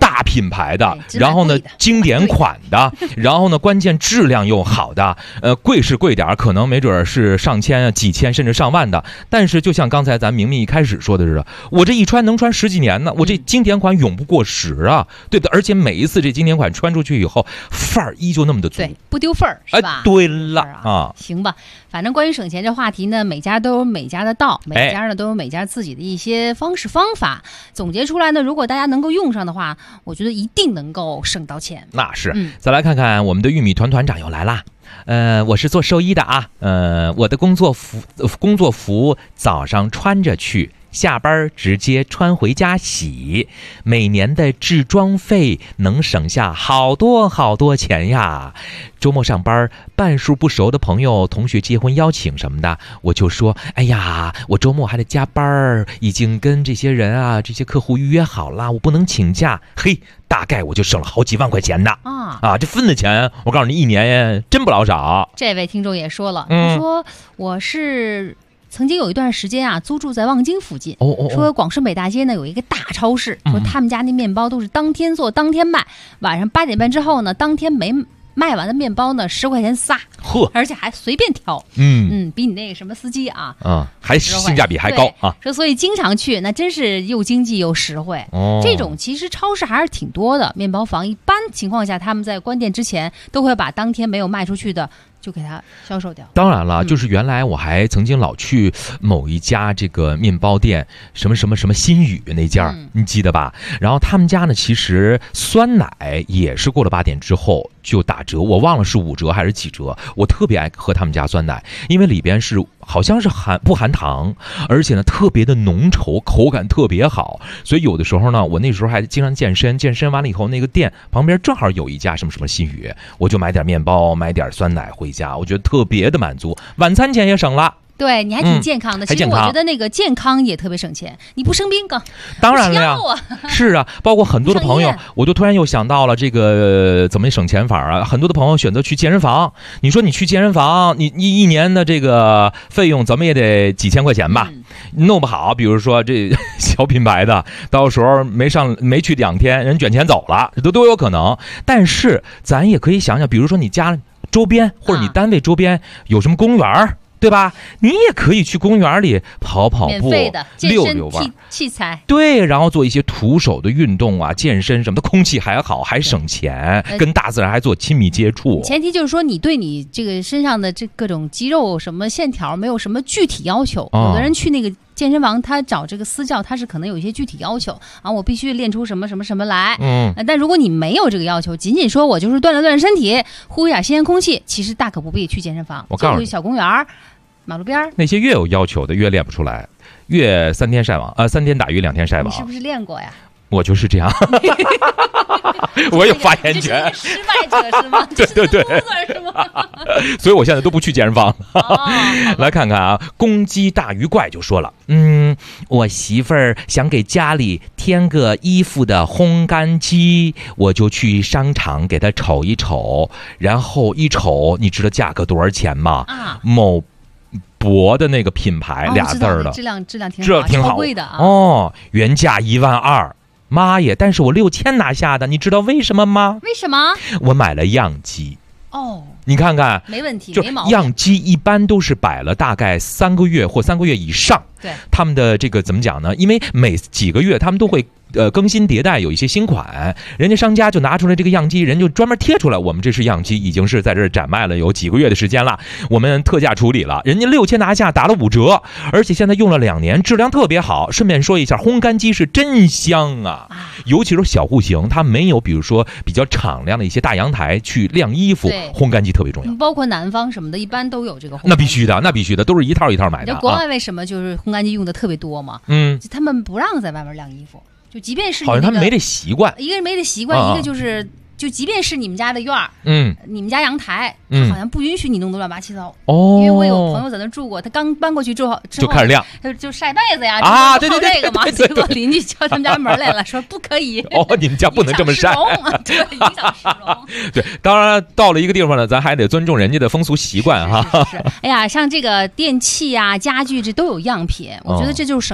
大品牌的，然后呢经典款的，然后呢关键质量又好的，贵是贵点，可能没准是上千、几千甚至上万的。但是就像刚才咱明明一开始说的似的，我这一穿能穿十几年呢，我这经典款永不过时啊，对的。而且每一次这经典款穿出去以后，范儿依旧那么的足， 对，不丢份儿，是吧？ 对了啊， 行吧。反正关于省钱这话题呢，每家都有每家的道，每家呢都有每家自己的一些方式方法。总结出来呢，如果大家能够用上的话，我觉得一定能够省到钱。 那是。再来看看我们的玉米团团长又来啦。我是做兽医的啊，我的工作服早上穿着去，下班直接穿回家洗，每年的置装费能省下好多好多钱呀。周末上班，半数不熟的朋友、同学结婚邀请什么的，我就说，哎呀，我周末还得加班，已经跟这些人啊、这些客户预约好了，我不能请假。嘿，大概我就省了好几万块钱呢。这分的钱，我告诉你，一年真不老少。 这位听众也说了，他说我是曾经有一段时间啊，租住在望京附近。说广顺北大街呢有一个大超市，说他们家那面包都是当天做当天卖，晚上8点半之后呢，当天没卖完的面包呢10块钱仨，而且还随便挑，比你那个什么司机啊， 还性价比还高啊。 说所以经常去，那真是又经济又实惠。这种其实超市还是挺多的，面包房一般情况下他们在关店之前都会把当天没有卖出去的就给它销售掉。 当然了，就是原来我还曾经老去某一家这个面包店，什么新宇那家，你记得吧？然后他们家呢，其实酸奶也是过了8点之后就打折，我忘了是5折还是几折。我特别爱喝他们家酸奶，因为里边是好像是不含糖，而且呢特别的浓稠，口感特别好。所以有的时候呢，我那时候还经常健身完了以后，那个店旁边正好有一家什么新宇，我就买点面包，买点酸奶回家，我觉得特别的满足，晚餐钱也省了。 对，你还挺健康的。其实我觉得那个健康也特别省钱，你不生病更当然了呀，是啊，包括很多的朋友，我就突然又想到了这个怎么省钱法啊？很多的朋友选择去健身房，你说你去健身房，你一年的这个费用怎么也得几千块钱吧？弄不好，比如说这小品牌的，到时候没去2天，人卷钱走了，这都有可能。但是咱也可以想想，比如说你家周边或者你单位周边有什么公园，对吧？你也可以去公园里跑步， 免费的溜弯器材， 对，然后做一些徒手的运动啊，健身什么的，空气还好，还省钱，跟大自然还做亲密接触。 前提就是说，你对你这个身上的这各种肌肉什么线条没有什么具体要求。有的人去那个健身房，他找这个私教，他是可能有一些具体要求啊，我必须练出什么来。但如果你没有这个要求，仅仅说我就是锻炼身体，呼一点新鲜空气，其实大可不必去健身房， 我告诉你， 小公园、马路边那些越有要求的越练不出来，越3天晒网3天打鱼2天晒网。 你是不是练过呀？ 我就是这样，我有发言权。 失败者是吗？ 对， 是吗？ 所以我现在都不去健身房。来看看啊，公鸡大鱼怪就说了，我媳妇儿想给家里添个衣服的烘干机，我就去商场给她瞅一瞅，然后一瞅，你知道价格多少钱吗？某博的那个品牌俩字儿的， 质量挺好，超贵的啊！原价12000。妈耶！但是我6000拿下的，你知道为什么吗？ 为什么？ 我买了样机。你看看， 没问题， 就样机一般都是摆了大概3个月或3个月以上。 对， 他们的这个怎么讲呢？因为每几个月他们都会更新迭代，有一些新款，人家商家就拿出来这个样机，人就专门贴出来，我们这是样机，已经是在这展卖了有几个月的时间了，我们特价处理了，人家6000拿下，打了5折，而且现在用了2年，质量特别好。顺便说一下，烘干机是真香啊，尤其是小户型，它没有比如说比较敞亮的一些大阳台去晾衣服，烘干机特别重要。 包括南方什么的，一般都有这个烘干机。 那必须的，都是一套一套买的。 国外为什么就是烘干机用的特别多嘛？他们不让在外面晾衣服。就即便是好像他们没这习惯， 一个是没这习惯，一个就是即便是你们家的院儿，你们家阳台，好像不允许你弄得乱八七糟。因为我有朋友在那住过，他刚搬过去之后就开始晾， 就晒被子呀对这个嘛，结果邻居敲他们家门来了，说不可以。 你们家不能这么晒， 对，影响市容。 对，当然到了一个地方呢，咱还得尊重人家的风俗习惯哈。 是，哎呀，像这个电器啊、家具这都有样品，我觉得这就是比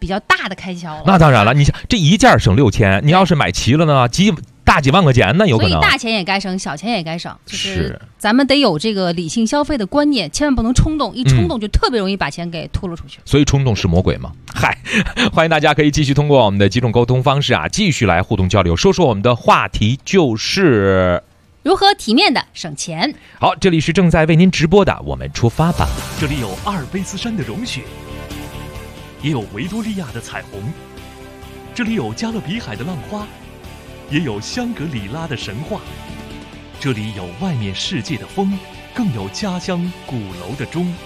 比较大的开销了。 那当然了，你想这一件省6000，你要是买齐了呢，几万块钱呢，有可能。 所以大钱也该省，小钱也该省，就是咱们得有这个理性消费的观念，千万不能冲动，一冲动就特别容易把钱给吐露出去。 所以冲动是魔鬼嘛？嗨，欢迎大家可以继续通过我们的几种沟通方式啊，继续来互动交流，说说我们的话题就是如何体面的省钱。 好，这里是正在为您直播的我们出发吧。 这里有阿尔卑斯山的融雪，也有维多利亚的彩虹，这里有加勒比海的浪花，也有香格里拉的神话，这里有外面世界的风，更有家乡鼓楼的钟。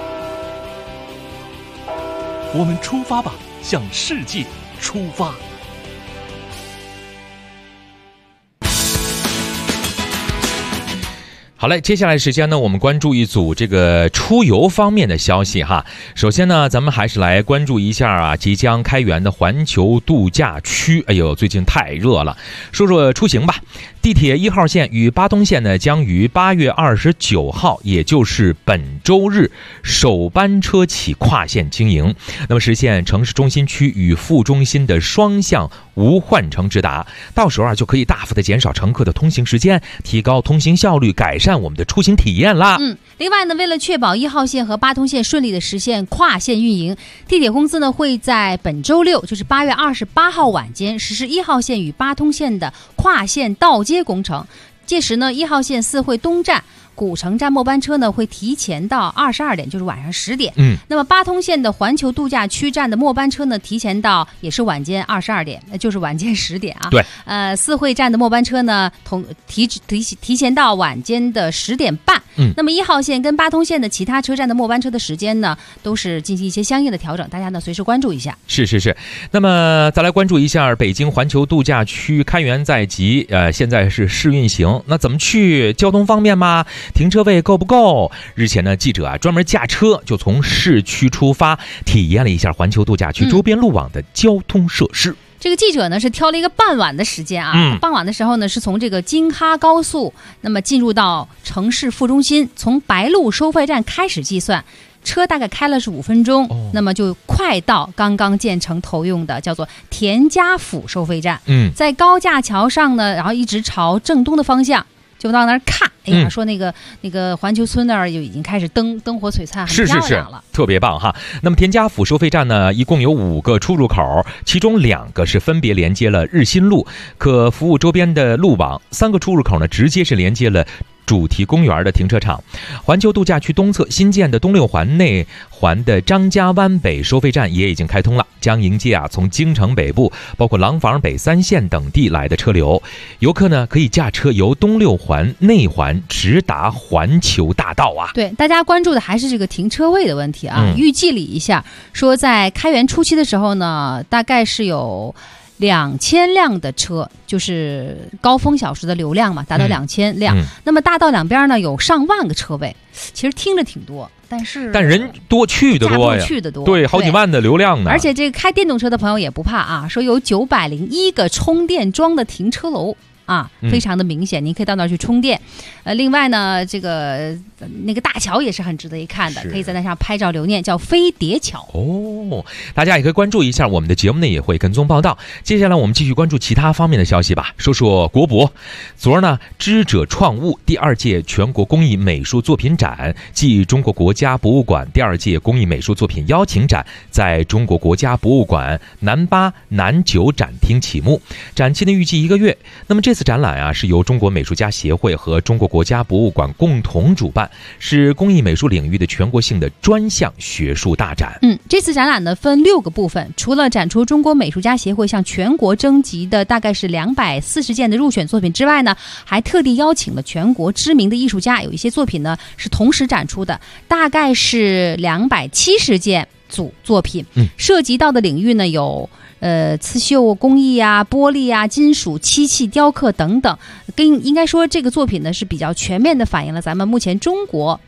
我们出发吧，向世界出发。 好嘞，接下来时间呢，我们关注一组这个出游方面的消息哈。首先呢，咱们还是来关注一下啊，即将开园的环球度假区。哎呦，最近太热了，说说出行吧。地铁1号线与巴通线呢，将于8月29号，也就是本周日首班车起跨线经营，那么实现城市中心区与副中心的双向无换乘直达。到时候啊，就可以大幅的减少乘客的通行时间，提高通行效率，改善我们的出行体验啦。 另外呢，为了确保1号线和巴通线顺利的实现跨线运营，地铁公司呢会在本周六，就是8月28号晚间实施1号线与巴通线的跨线倒接工程。届时呢，1号线四惠东站古城站末班车呢会提前到22点，就是晚上10点。那么巴通线的环球度假区站的末班车呢提前到也是晚间22点，就是晚间10点啊。 对。 四惠站的末班车呢提前到晚间的10点半。那么1号线跟巴通线的其他车站的末班车的时间呢都是进行一些相应的调整，大家呢随时关注一下。 是。那么再来关注一下北京环球度假区开园在即，现在是试运行。那怎么去？交通方便吗？停车位够不够？日前呢，记者啊专门驾车就从市区出发，体验了一下环球度假区周边路网的交通设施。 这个记者呢是挑了一个傍晚的时间啊，傍晚的时候呢是从这个京哈高速，那么进入到城市副中心，从白鹿收费站开始计算。车大概开了是5分钟，那么就快到刚刚建成投用的叫做田家府收费站。在高架桥上呢，然后一直朝正东的方向就到那儿看。哎呀，说那个环球村那儿就已经开始灯火璀璨，很漂亮了， 特别棒哈。那么田家府收费站呢，一共有5个出入口，其中2个是分别连接了日新路，可服务周边的路网；3个出入口呢，直接是连接了主题公园的停车场。环球度假区东侧新建的东6环内环的张家湾北收费站也已经开通了，将迎接从京城北部包括廊坊北3线等地来的车流。游客呢可以驾车由东6环内环直达环球大道啊。 对，大家关注的还是这个停车位的问题啊。预计了一下，说在开园初期的时候呢，大概是有2000辆的车，就是高峰小时的流量嘛，达到2000辆。那么大道两边呢有上万个车位，其实听着挺多，但人多去的多呀，对，好几万的流量呢。 而且这个开电动车的朋友也不怕啊，说有901个充电桩的停车楼啊，非常的明显，您可以到那儿去充电。另外呢，那个大桥也是很值得一看的，可以在那上拍照留念，叫飞碟桥。 大家也可以关注一下我们的节目呢，也会跟踪报道。接下来我们继续关注其他方面的消息吧，说说国博。昨儿呢，知者创物第2届全国工艺美术作品展暨中国国家博物馆第2届工艺美术作品邀请展在中国国家博物馆南8、南9展厅启幕，展期呢预计1个月。那么这次展览啊，是由中国美术家协会和中国国家博物馆共同主办，是工艺美术领域的全国性的专项学术大展。 这次展览呢分6个部分，除了展出中国美术家协会向全国征集的大概是240件的入选作品之外呢，还特地邀请了全国知名的艺术家，有一些作品呢是同时展出的，大概是270件组作品，涉及到的领域呢有刺绣工艺啊、玻璃啊、金属、漆器、雕刻等等。应该说这个作品呢是比较全面的反映了咱们目前中国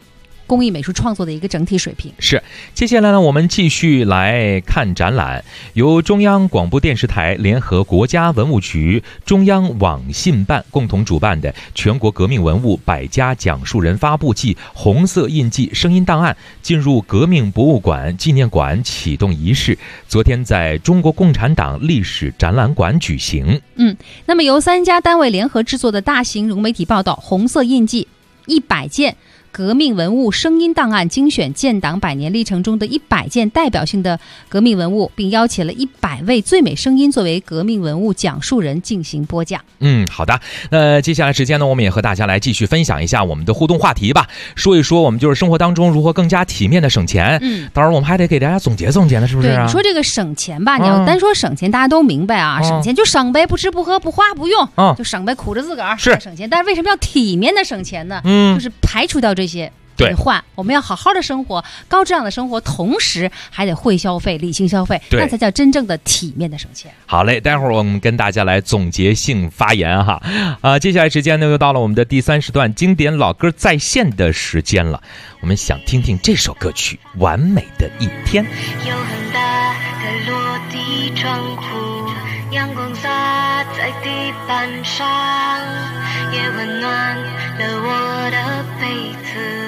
工艺美术创作的一个整体水平。 是，接下来呢，我们继续来看展览，由中央广播电视台联合国家文物局、中央网信办共同主办的全国革命文物百家讲述人发布季红色印记声音档案进入革命博物馆纪念馆启动仪式，昨天在中国共产党历史展览馆举行。 那么由3家单位联合制作的大型融媒体报道红色印记100件革命文物声音档案，精选建党100年历程中的100件代表性的革命文物，并邀请了100位最美声音作为革命文物讲述人进行播讲。 好的，那接下来时间呢，我们也和大家来继续分享一下我们的互动话题吧，说一说我们就是生活当中如何更加体面的省钱。当然我们还得给大家总结总结呢，是不是啊？ 对，你说这个省钱吧，你要单说省钱，大家都明白啊，省钱就省呗，不吃不喝不花不用，就省呗，苦着自个儿是省钱。但是为什么要体面的省钱呢？就是排除掉这些兑换，我们要好好的生活，高质量的生活，同时还得会消费，理性消费，那才叫真正的体面的省钱。 好嘞，待会儿我们跟大家来总结性发言哈。接下来时间呢，又到了我们的第3时段经典老歌在线的时间了。我们想听听这首歌曲《完美的一天》。 有很大的落地窗户，阳光洒在地板上，也温暖了我的被子。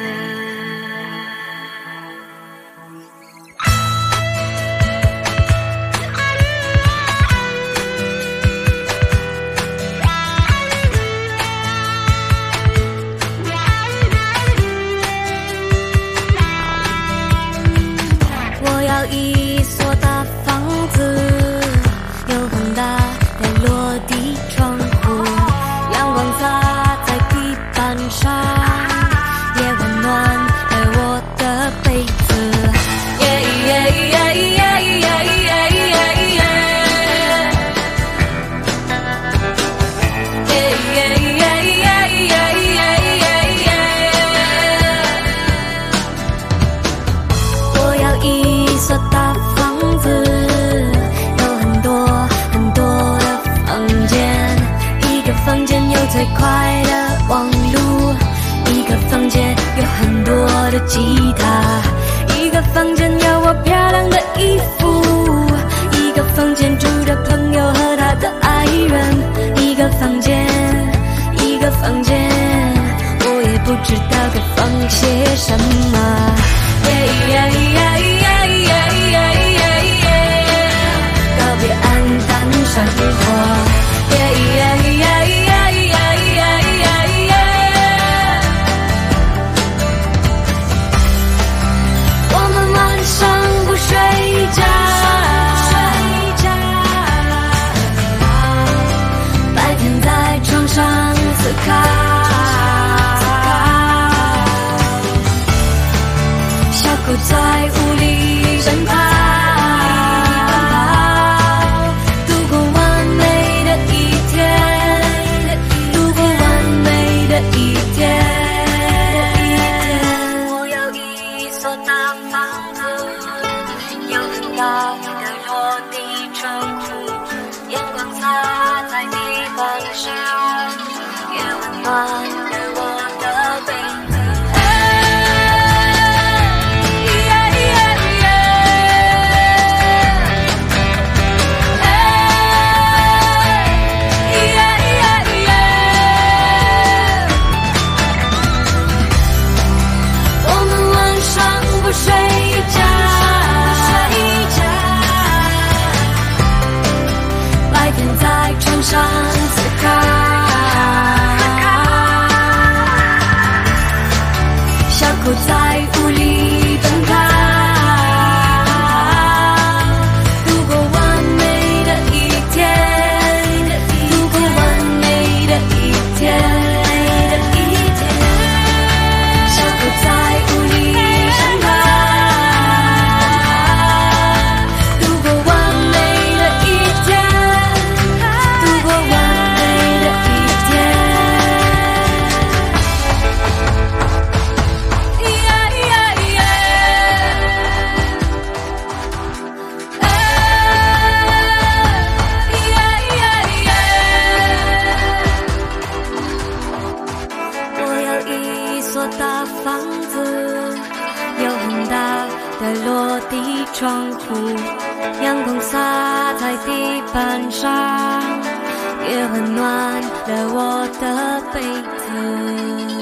我要一所大房子，有很大的落地窗户，阳光洒在地板上，也温暖了我的被子。我要一所大房子，有很多很多的房间，一个房间有最快的网路，一个房间有很多的吉他，一个房间有我漂亮的衣服，一个房间住着朋友和他的爱人，一个房间我也不知道该放些什么。告别黯淡生活。我们晚上不睡觉，白天在床上思考，小狗在屋里奔跑，度过完美的一天，度过完美的一天。我有一所大房子，有很大的落地窗户，阳光洒在地板上，也温暖了我的被子。 床铺，阳光洒在地板上，也温暖了我的被子。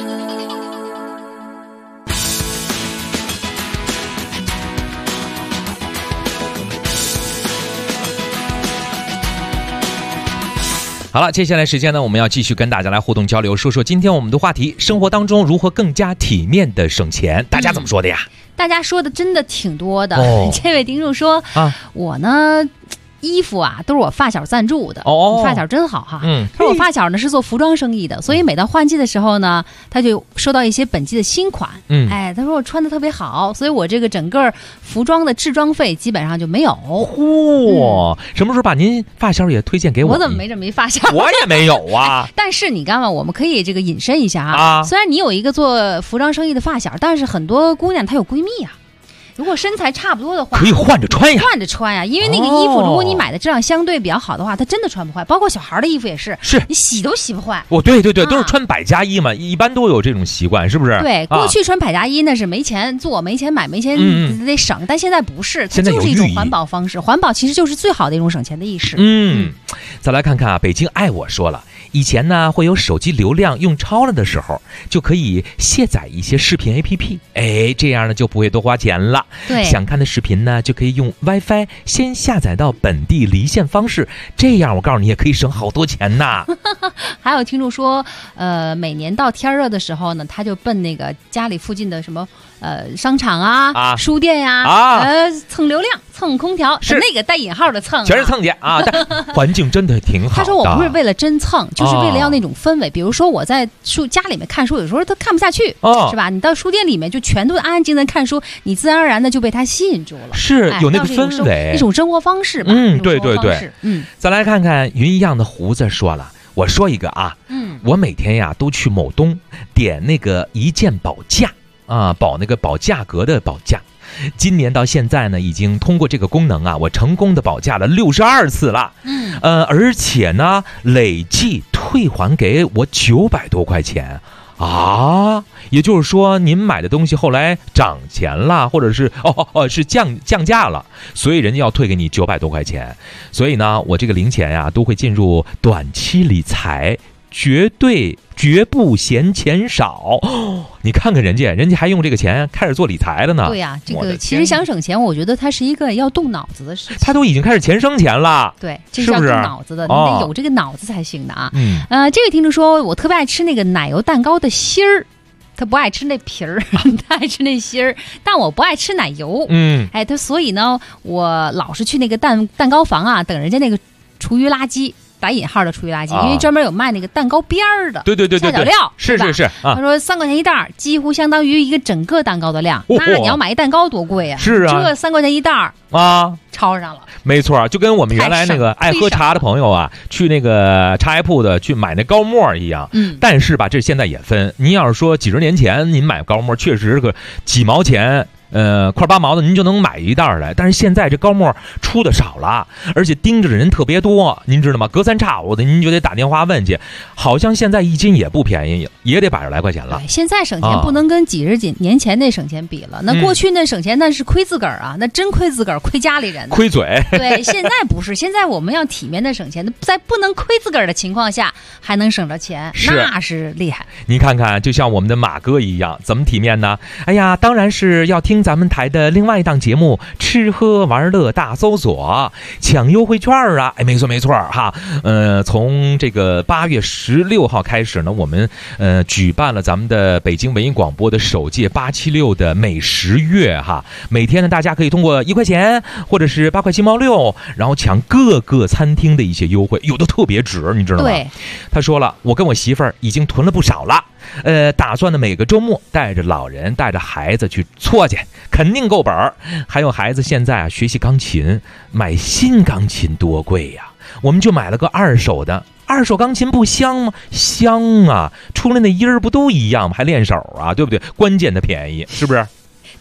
好了，接下来时间呢，我们要继续跟大家来互动交流，说说今天我们的话题：生活当中如何更加体面的省钱？大家怎么说的呀？ 大家说的真的挺多的。这位听众说，我呢，衣服啊都是我发小赞助的。你发小真好哈。他说我发小呢是做服装生意的，所以每到换季的时候呢，他就收到一些本季的新款。他说我穿的特别好，所以我这个整个服装的置装费基本上就没有。 什么时候把您发小也推荐给我？ 我怎么没这么一发小？ 我也没有啊。 但是你看嘛，我们可以这个引申一下啊。虽然你有一个做服装生意的发小，但是很多姑娘她有闺蜜啊。如果身材差不多的话， 可以换着穿呀， 因为那个衣服，如果你买的质量相对比较好的话，它真的穿不坏。包括小孩的衣服也是， 是你洗都洗不坏。 对，都是穿百家衣嘛，一般都有这种习惯，是不是？ 对，过去穿百家衣那是没钱做、没钱买、没钱得省，但现在不是，它就是一种环保方式。环保其实就是最好的一种省钱的意识。 再来看看啊，北京爱我说了，以前呢会有手机流量用超了的时候，就可以卸载一些视频 APP， 这样呢就不会多花钱了。 对， 想看的视频呢就可以用 WiFi 先下载到本地离线方式，这样我告诉你也可以省好多钱呐。 还有听众说，每年到天热的时候呢，他就奔那个家里附近的什么商场啊、书店呀、蹭流量、蹭空调，是那个带引号的蹭， 全是蹭去啊。但环境真的挺好的。 他说我不是为了真蹭，就是为了要那种氛围。比如说我在家里面看书，有时候他看不下去，是吧？你到书店里面就全都安安静静看书，你自然而然的就被他吸引住了。 是有那个氛围， 一种生活方式吧。 对。再来看看云一样的胡子说了，我说一个啊，我每天呀都去某东点那个一键保价啊，保那个保价格的保价。今年到现在呢，已经通过这个功能啊，我成功的保价了62次了。而且呢，累计退还给我900多块钱啊。也就是说，您买的东西后来涨钱了，或者是是降价了，所以人家要退给你900多块钱。所以呢，我这个零钱呀，都会进入短期理财，绝不嫌钱少。你看看人家还用这个钱开始做理财了呢。 对呀，这个其实想省钱，我觉得它是一个要动脑子的事情。 他都已经开始钱生钱了。 对，这是要动脑子的，你得有这个脑子才行的啊。这位听众说，我特别爱吃那个奶油蛋糕的芯儿。他不爱吃那皮儿，他爱吃那芯儿，但我不爱吃奶油。他所以呢，我老是去那个蛋糕房啊，等人家那个厨余垃圾。打引号的厨余垃圾，因为专门有卖那个蛋糕边儿的， 对， 下脚料， 是。 他说3块钱一袋，几乎相当于一个整个蛋糕的量。那你要买一蛋糕多贵啊！ 是啊， 这3块钱一袋啊，超上了。 没错，就跟我们原来那个爱喝茶的朋友啊，去那个茶叶铺的去买那高沫一样。但是吧，这现在也分。您要是说几十年前您买高沫，确实个几毛钱。块8毛的您就能买一袋来，但是现在这高沫出的少了，而且盯着的人特别多，您知道吗？隔三差五的您就得打电话问去，好像现在1斤也不便宜，也得100来块钱了。 现在省钱不能跟几十几年前那省钱比了，那过去那省钱那是亏自个儿啊，那真亏自个儿，亏家里人， 亏嘴。 对，现在不是，现在我们要体面的省钱，在不能亏自个儿的情况下还能省着钱，那是厉害。 你看看，就像我们的马哥一样，怎么体面呢？哎呀，当然是要听咱们台的另外一档节目《吃喝玩乐大搜索》，抢优惠券啊！没错哈。从这个8月16号开始呢，我们举办了咱们的北京文艺广播的首届876的美食月哈。每天呢，大家可以通过1块钱或者是8块7毛6，然后抢各个餐厅的一些优惠，有的特别值，你知道吗？ 对， 他说了，我跟我媳妇儿已经囤了不少了。打算呢每个周末带着老人带着孩子去搓去，肯定够本儿。还有孩子现在啊学习钢琴，买新钢琴多贵呀，我们就买了个2手的。2手钢琴不香吗？香啊，出来那音儿不都一样吗？还练手啊，对不对？关键的便宜，是不是？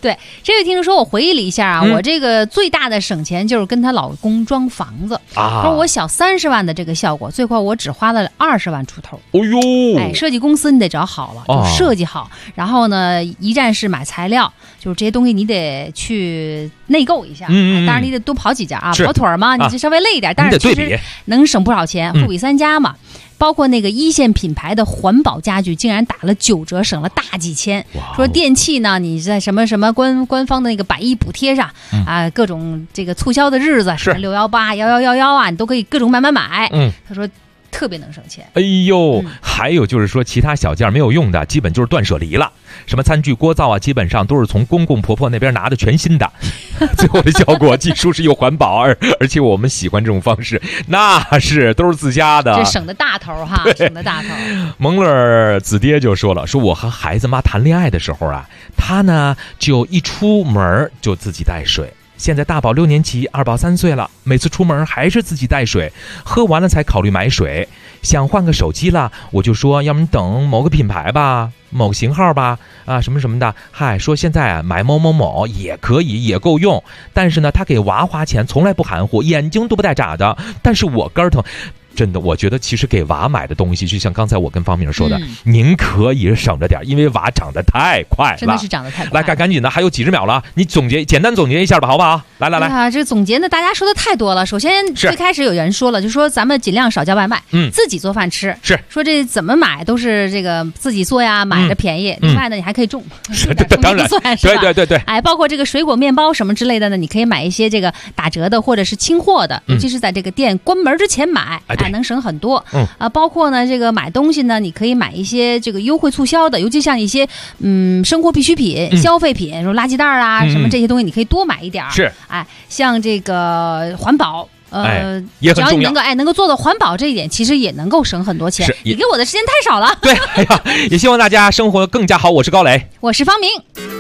对，这位听众说，我回忆了一下啊，我这个最大的省钱就是跟她老公装房子啊，说我小30万的这个效果，最快我只花了20万出头。 哦呦， 哎，设计公司你得找好了，就设计好，然后呢，一站式买材料，就是这些东西你得去内购一下，当然你得多跑几家啊，跑腿嘛，你就稍微累一点，但是其实能省不少钱，富比3家嘛。包括那个一线品牌的环保家具，竟然打了9折，省了大几千。说电器呢，你在什么官方的那个110补贴上啊，各种这个促销的日子，什么618、1111啊，你都可以各种买。他说特别能省钱。 哎呦，还有就是说其他小件没有用的，基本就是断舍离了。什么餐具、锅灶啊，基本上都是从公公婆婆那边拿的全新的，最后的效果既舒适又环保，而且我们喜欢这种方式，那是都是自家的， 这省的大头哈，省的大头。 蒙乐子爹就说了，说我和孩子妈谈恋爱的时候啊，他呢就一出门就自己带水。现在大宝6年级，二宝3岁了，每次出门还是自己带水，喝完了才考虑买水。想换个手机了，我就说要么等某个品牌吧，某个型号吧，啊什么什么的。嗨，说现在买某某某也可以，也够用。但是呢，他给娃花钱从来不含糊，眼睛都不带眨的。但是我肝疼。真的，我觉得其实给娃买的东西，就像刚才我跟方明说的，您可以省着点，因为娃长得太快了， 真的是长得太快。 来，赶紧的，还有几十秒了，你简单总结一下吧，好不好？来啊， 这总结呢，大家说的太多了。首先，最开始有人说了，就说咱们尽量少叫外卖，自己做饭吃。是说这怎么买都是这个自己做呀，买的便宜。另外呢，你还可以种， 当然，对。 哎，包括这个水果、面包什么之类的呢，你可以买一些这个打折的或者是清货的，尤其是在这个店关门之前买。能省很多，包括呢，这个买东西呢，你可以买一些这个优惠促销的，尤其像一些生活必需品、消费品，说垃圾袋啊什么这些东西，你可以多买一点。 是， 哎，像这个环保。 也很重要。 只要你能够做到环保这一点，其实也能够省很多钱。你给我的时间太少了。 对，哎呀，也希望大家生活更加好。我是高磊， 我是方明。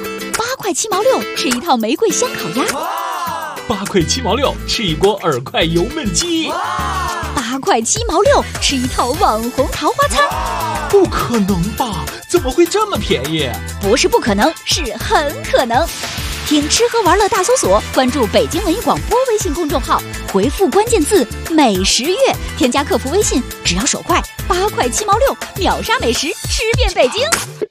8块7毛6，吃一套玫瑰香烤鸭。 8块7毛6，吃一锅2块油焖鸡。 8块7毛6，吃一套网红桃花餐。 不可能吧？怎么会这么便宜？ 不是不可能，是很可能。听吃喝玩乐大搜索，关注北京文艺广播微信公众号，回复关键字美食月，添加客服微信，只要手快，8块7毛6，秒杀美食，吃遍北京。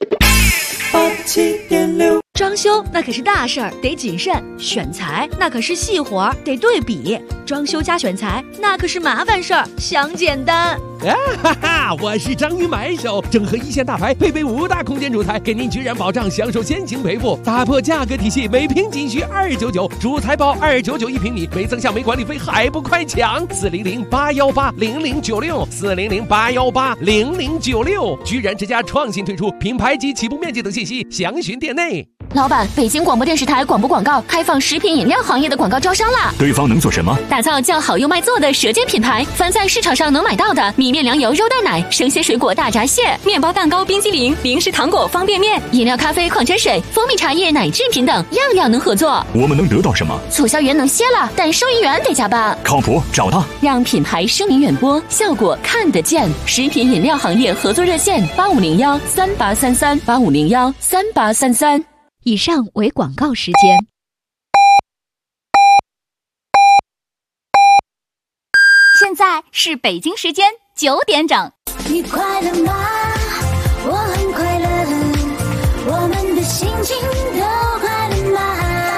87.6， 装修那可是大事儿，得谨慎；选材那可是细活儿，得对比。装修加选材那可是麻烦事儿，想简单。 哈哈，我是章鱼买手，整合一线大牌，配备5大空间主材，给您居然保障享受先行赔付，打破价格体系，每平仅需299，主材包299一平米，没增项没管理费，还不快抢！400-818-0096，400-818-0096，居然之家创新推出品牌及起步面积等信息，详询店内。 老板，北京广播电视台广播广告开放食品饮料行业的广告招商啦！ 对方能做什么？ 打造叫好又卖座的舌尖品牌，凡在市场上能买到的米面粮油肉蛋奶、生鲜水果大闸蟹、面包蛋糕冰激凌、零食糖果方便面、饮料咖啡矿泉水、蜂蜜茶叶奶制品等，样样能合作。 我们能得到什么？ 促销员能歇了，但收银员得加班。 靠谱，找他， 让品牌声名远播，效果看得见。食品饮料行业合作热线8501-3833，8501-3833。 以上为广告时间。 现在是北京时间9点整。 你快乐吗？我很快乐，我们的心情都快乐吗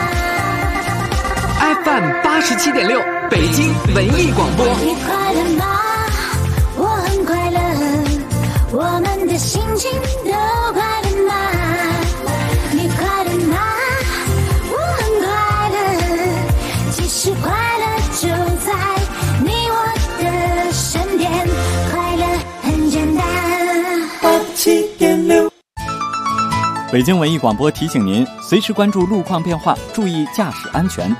？FM 87.6，北京文艺广播。 你快乐吗？我很快乐，我们的心情都快乐吗？你快乐吗？我很快乐，其实快乐就在你我的身边，快乐很简单。 87.6， 北京文艺广播提醒您，随时关注路况变化，注意驾驶安全。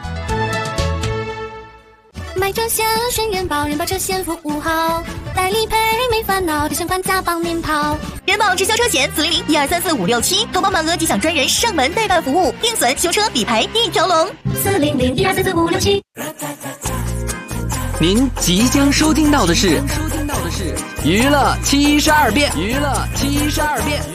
买车险选人保，人保车险服务好，来理赔没烦恼，提前还价帮您跑。 人保直销车险400-1234567，投保满额即享专人上门代办服务，定损、修车、理赔一条龙。 400-1234567。 您即将收听到的是娱乐72变，娱乐72变。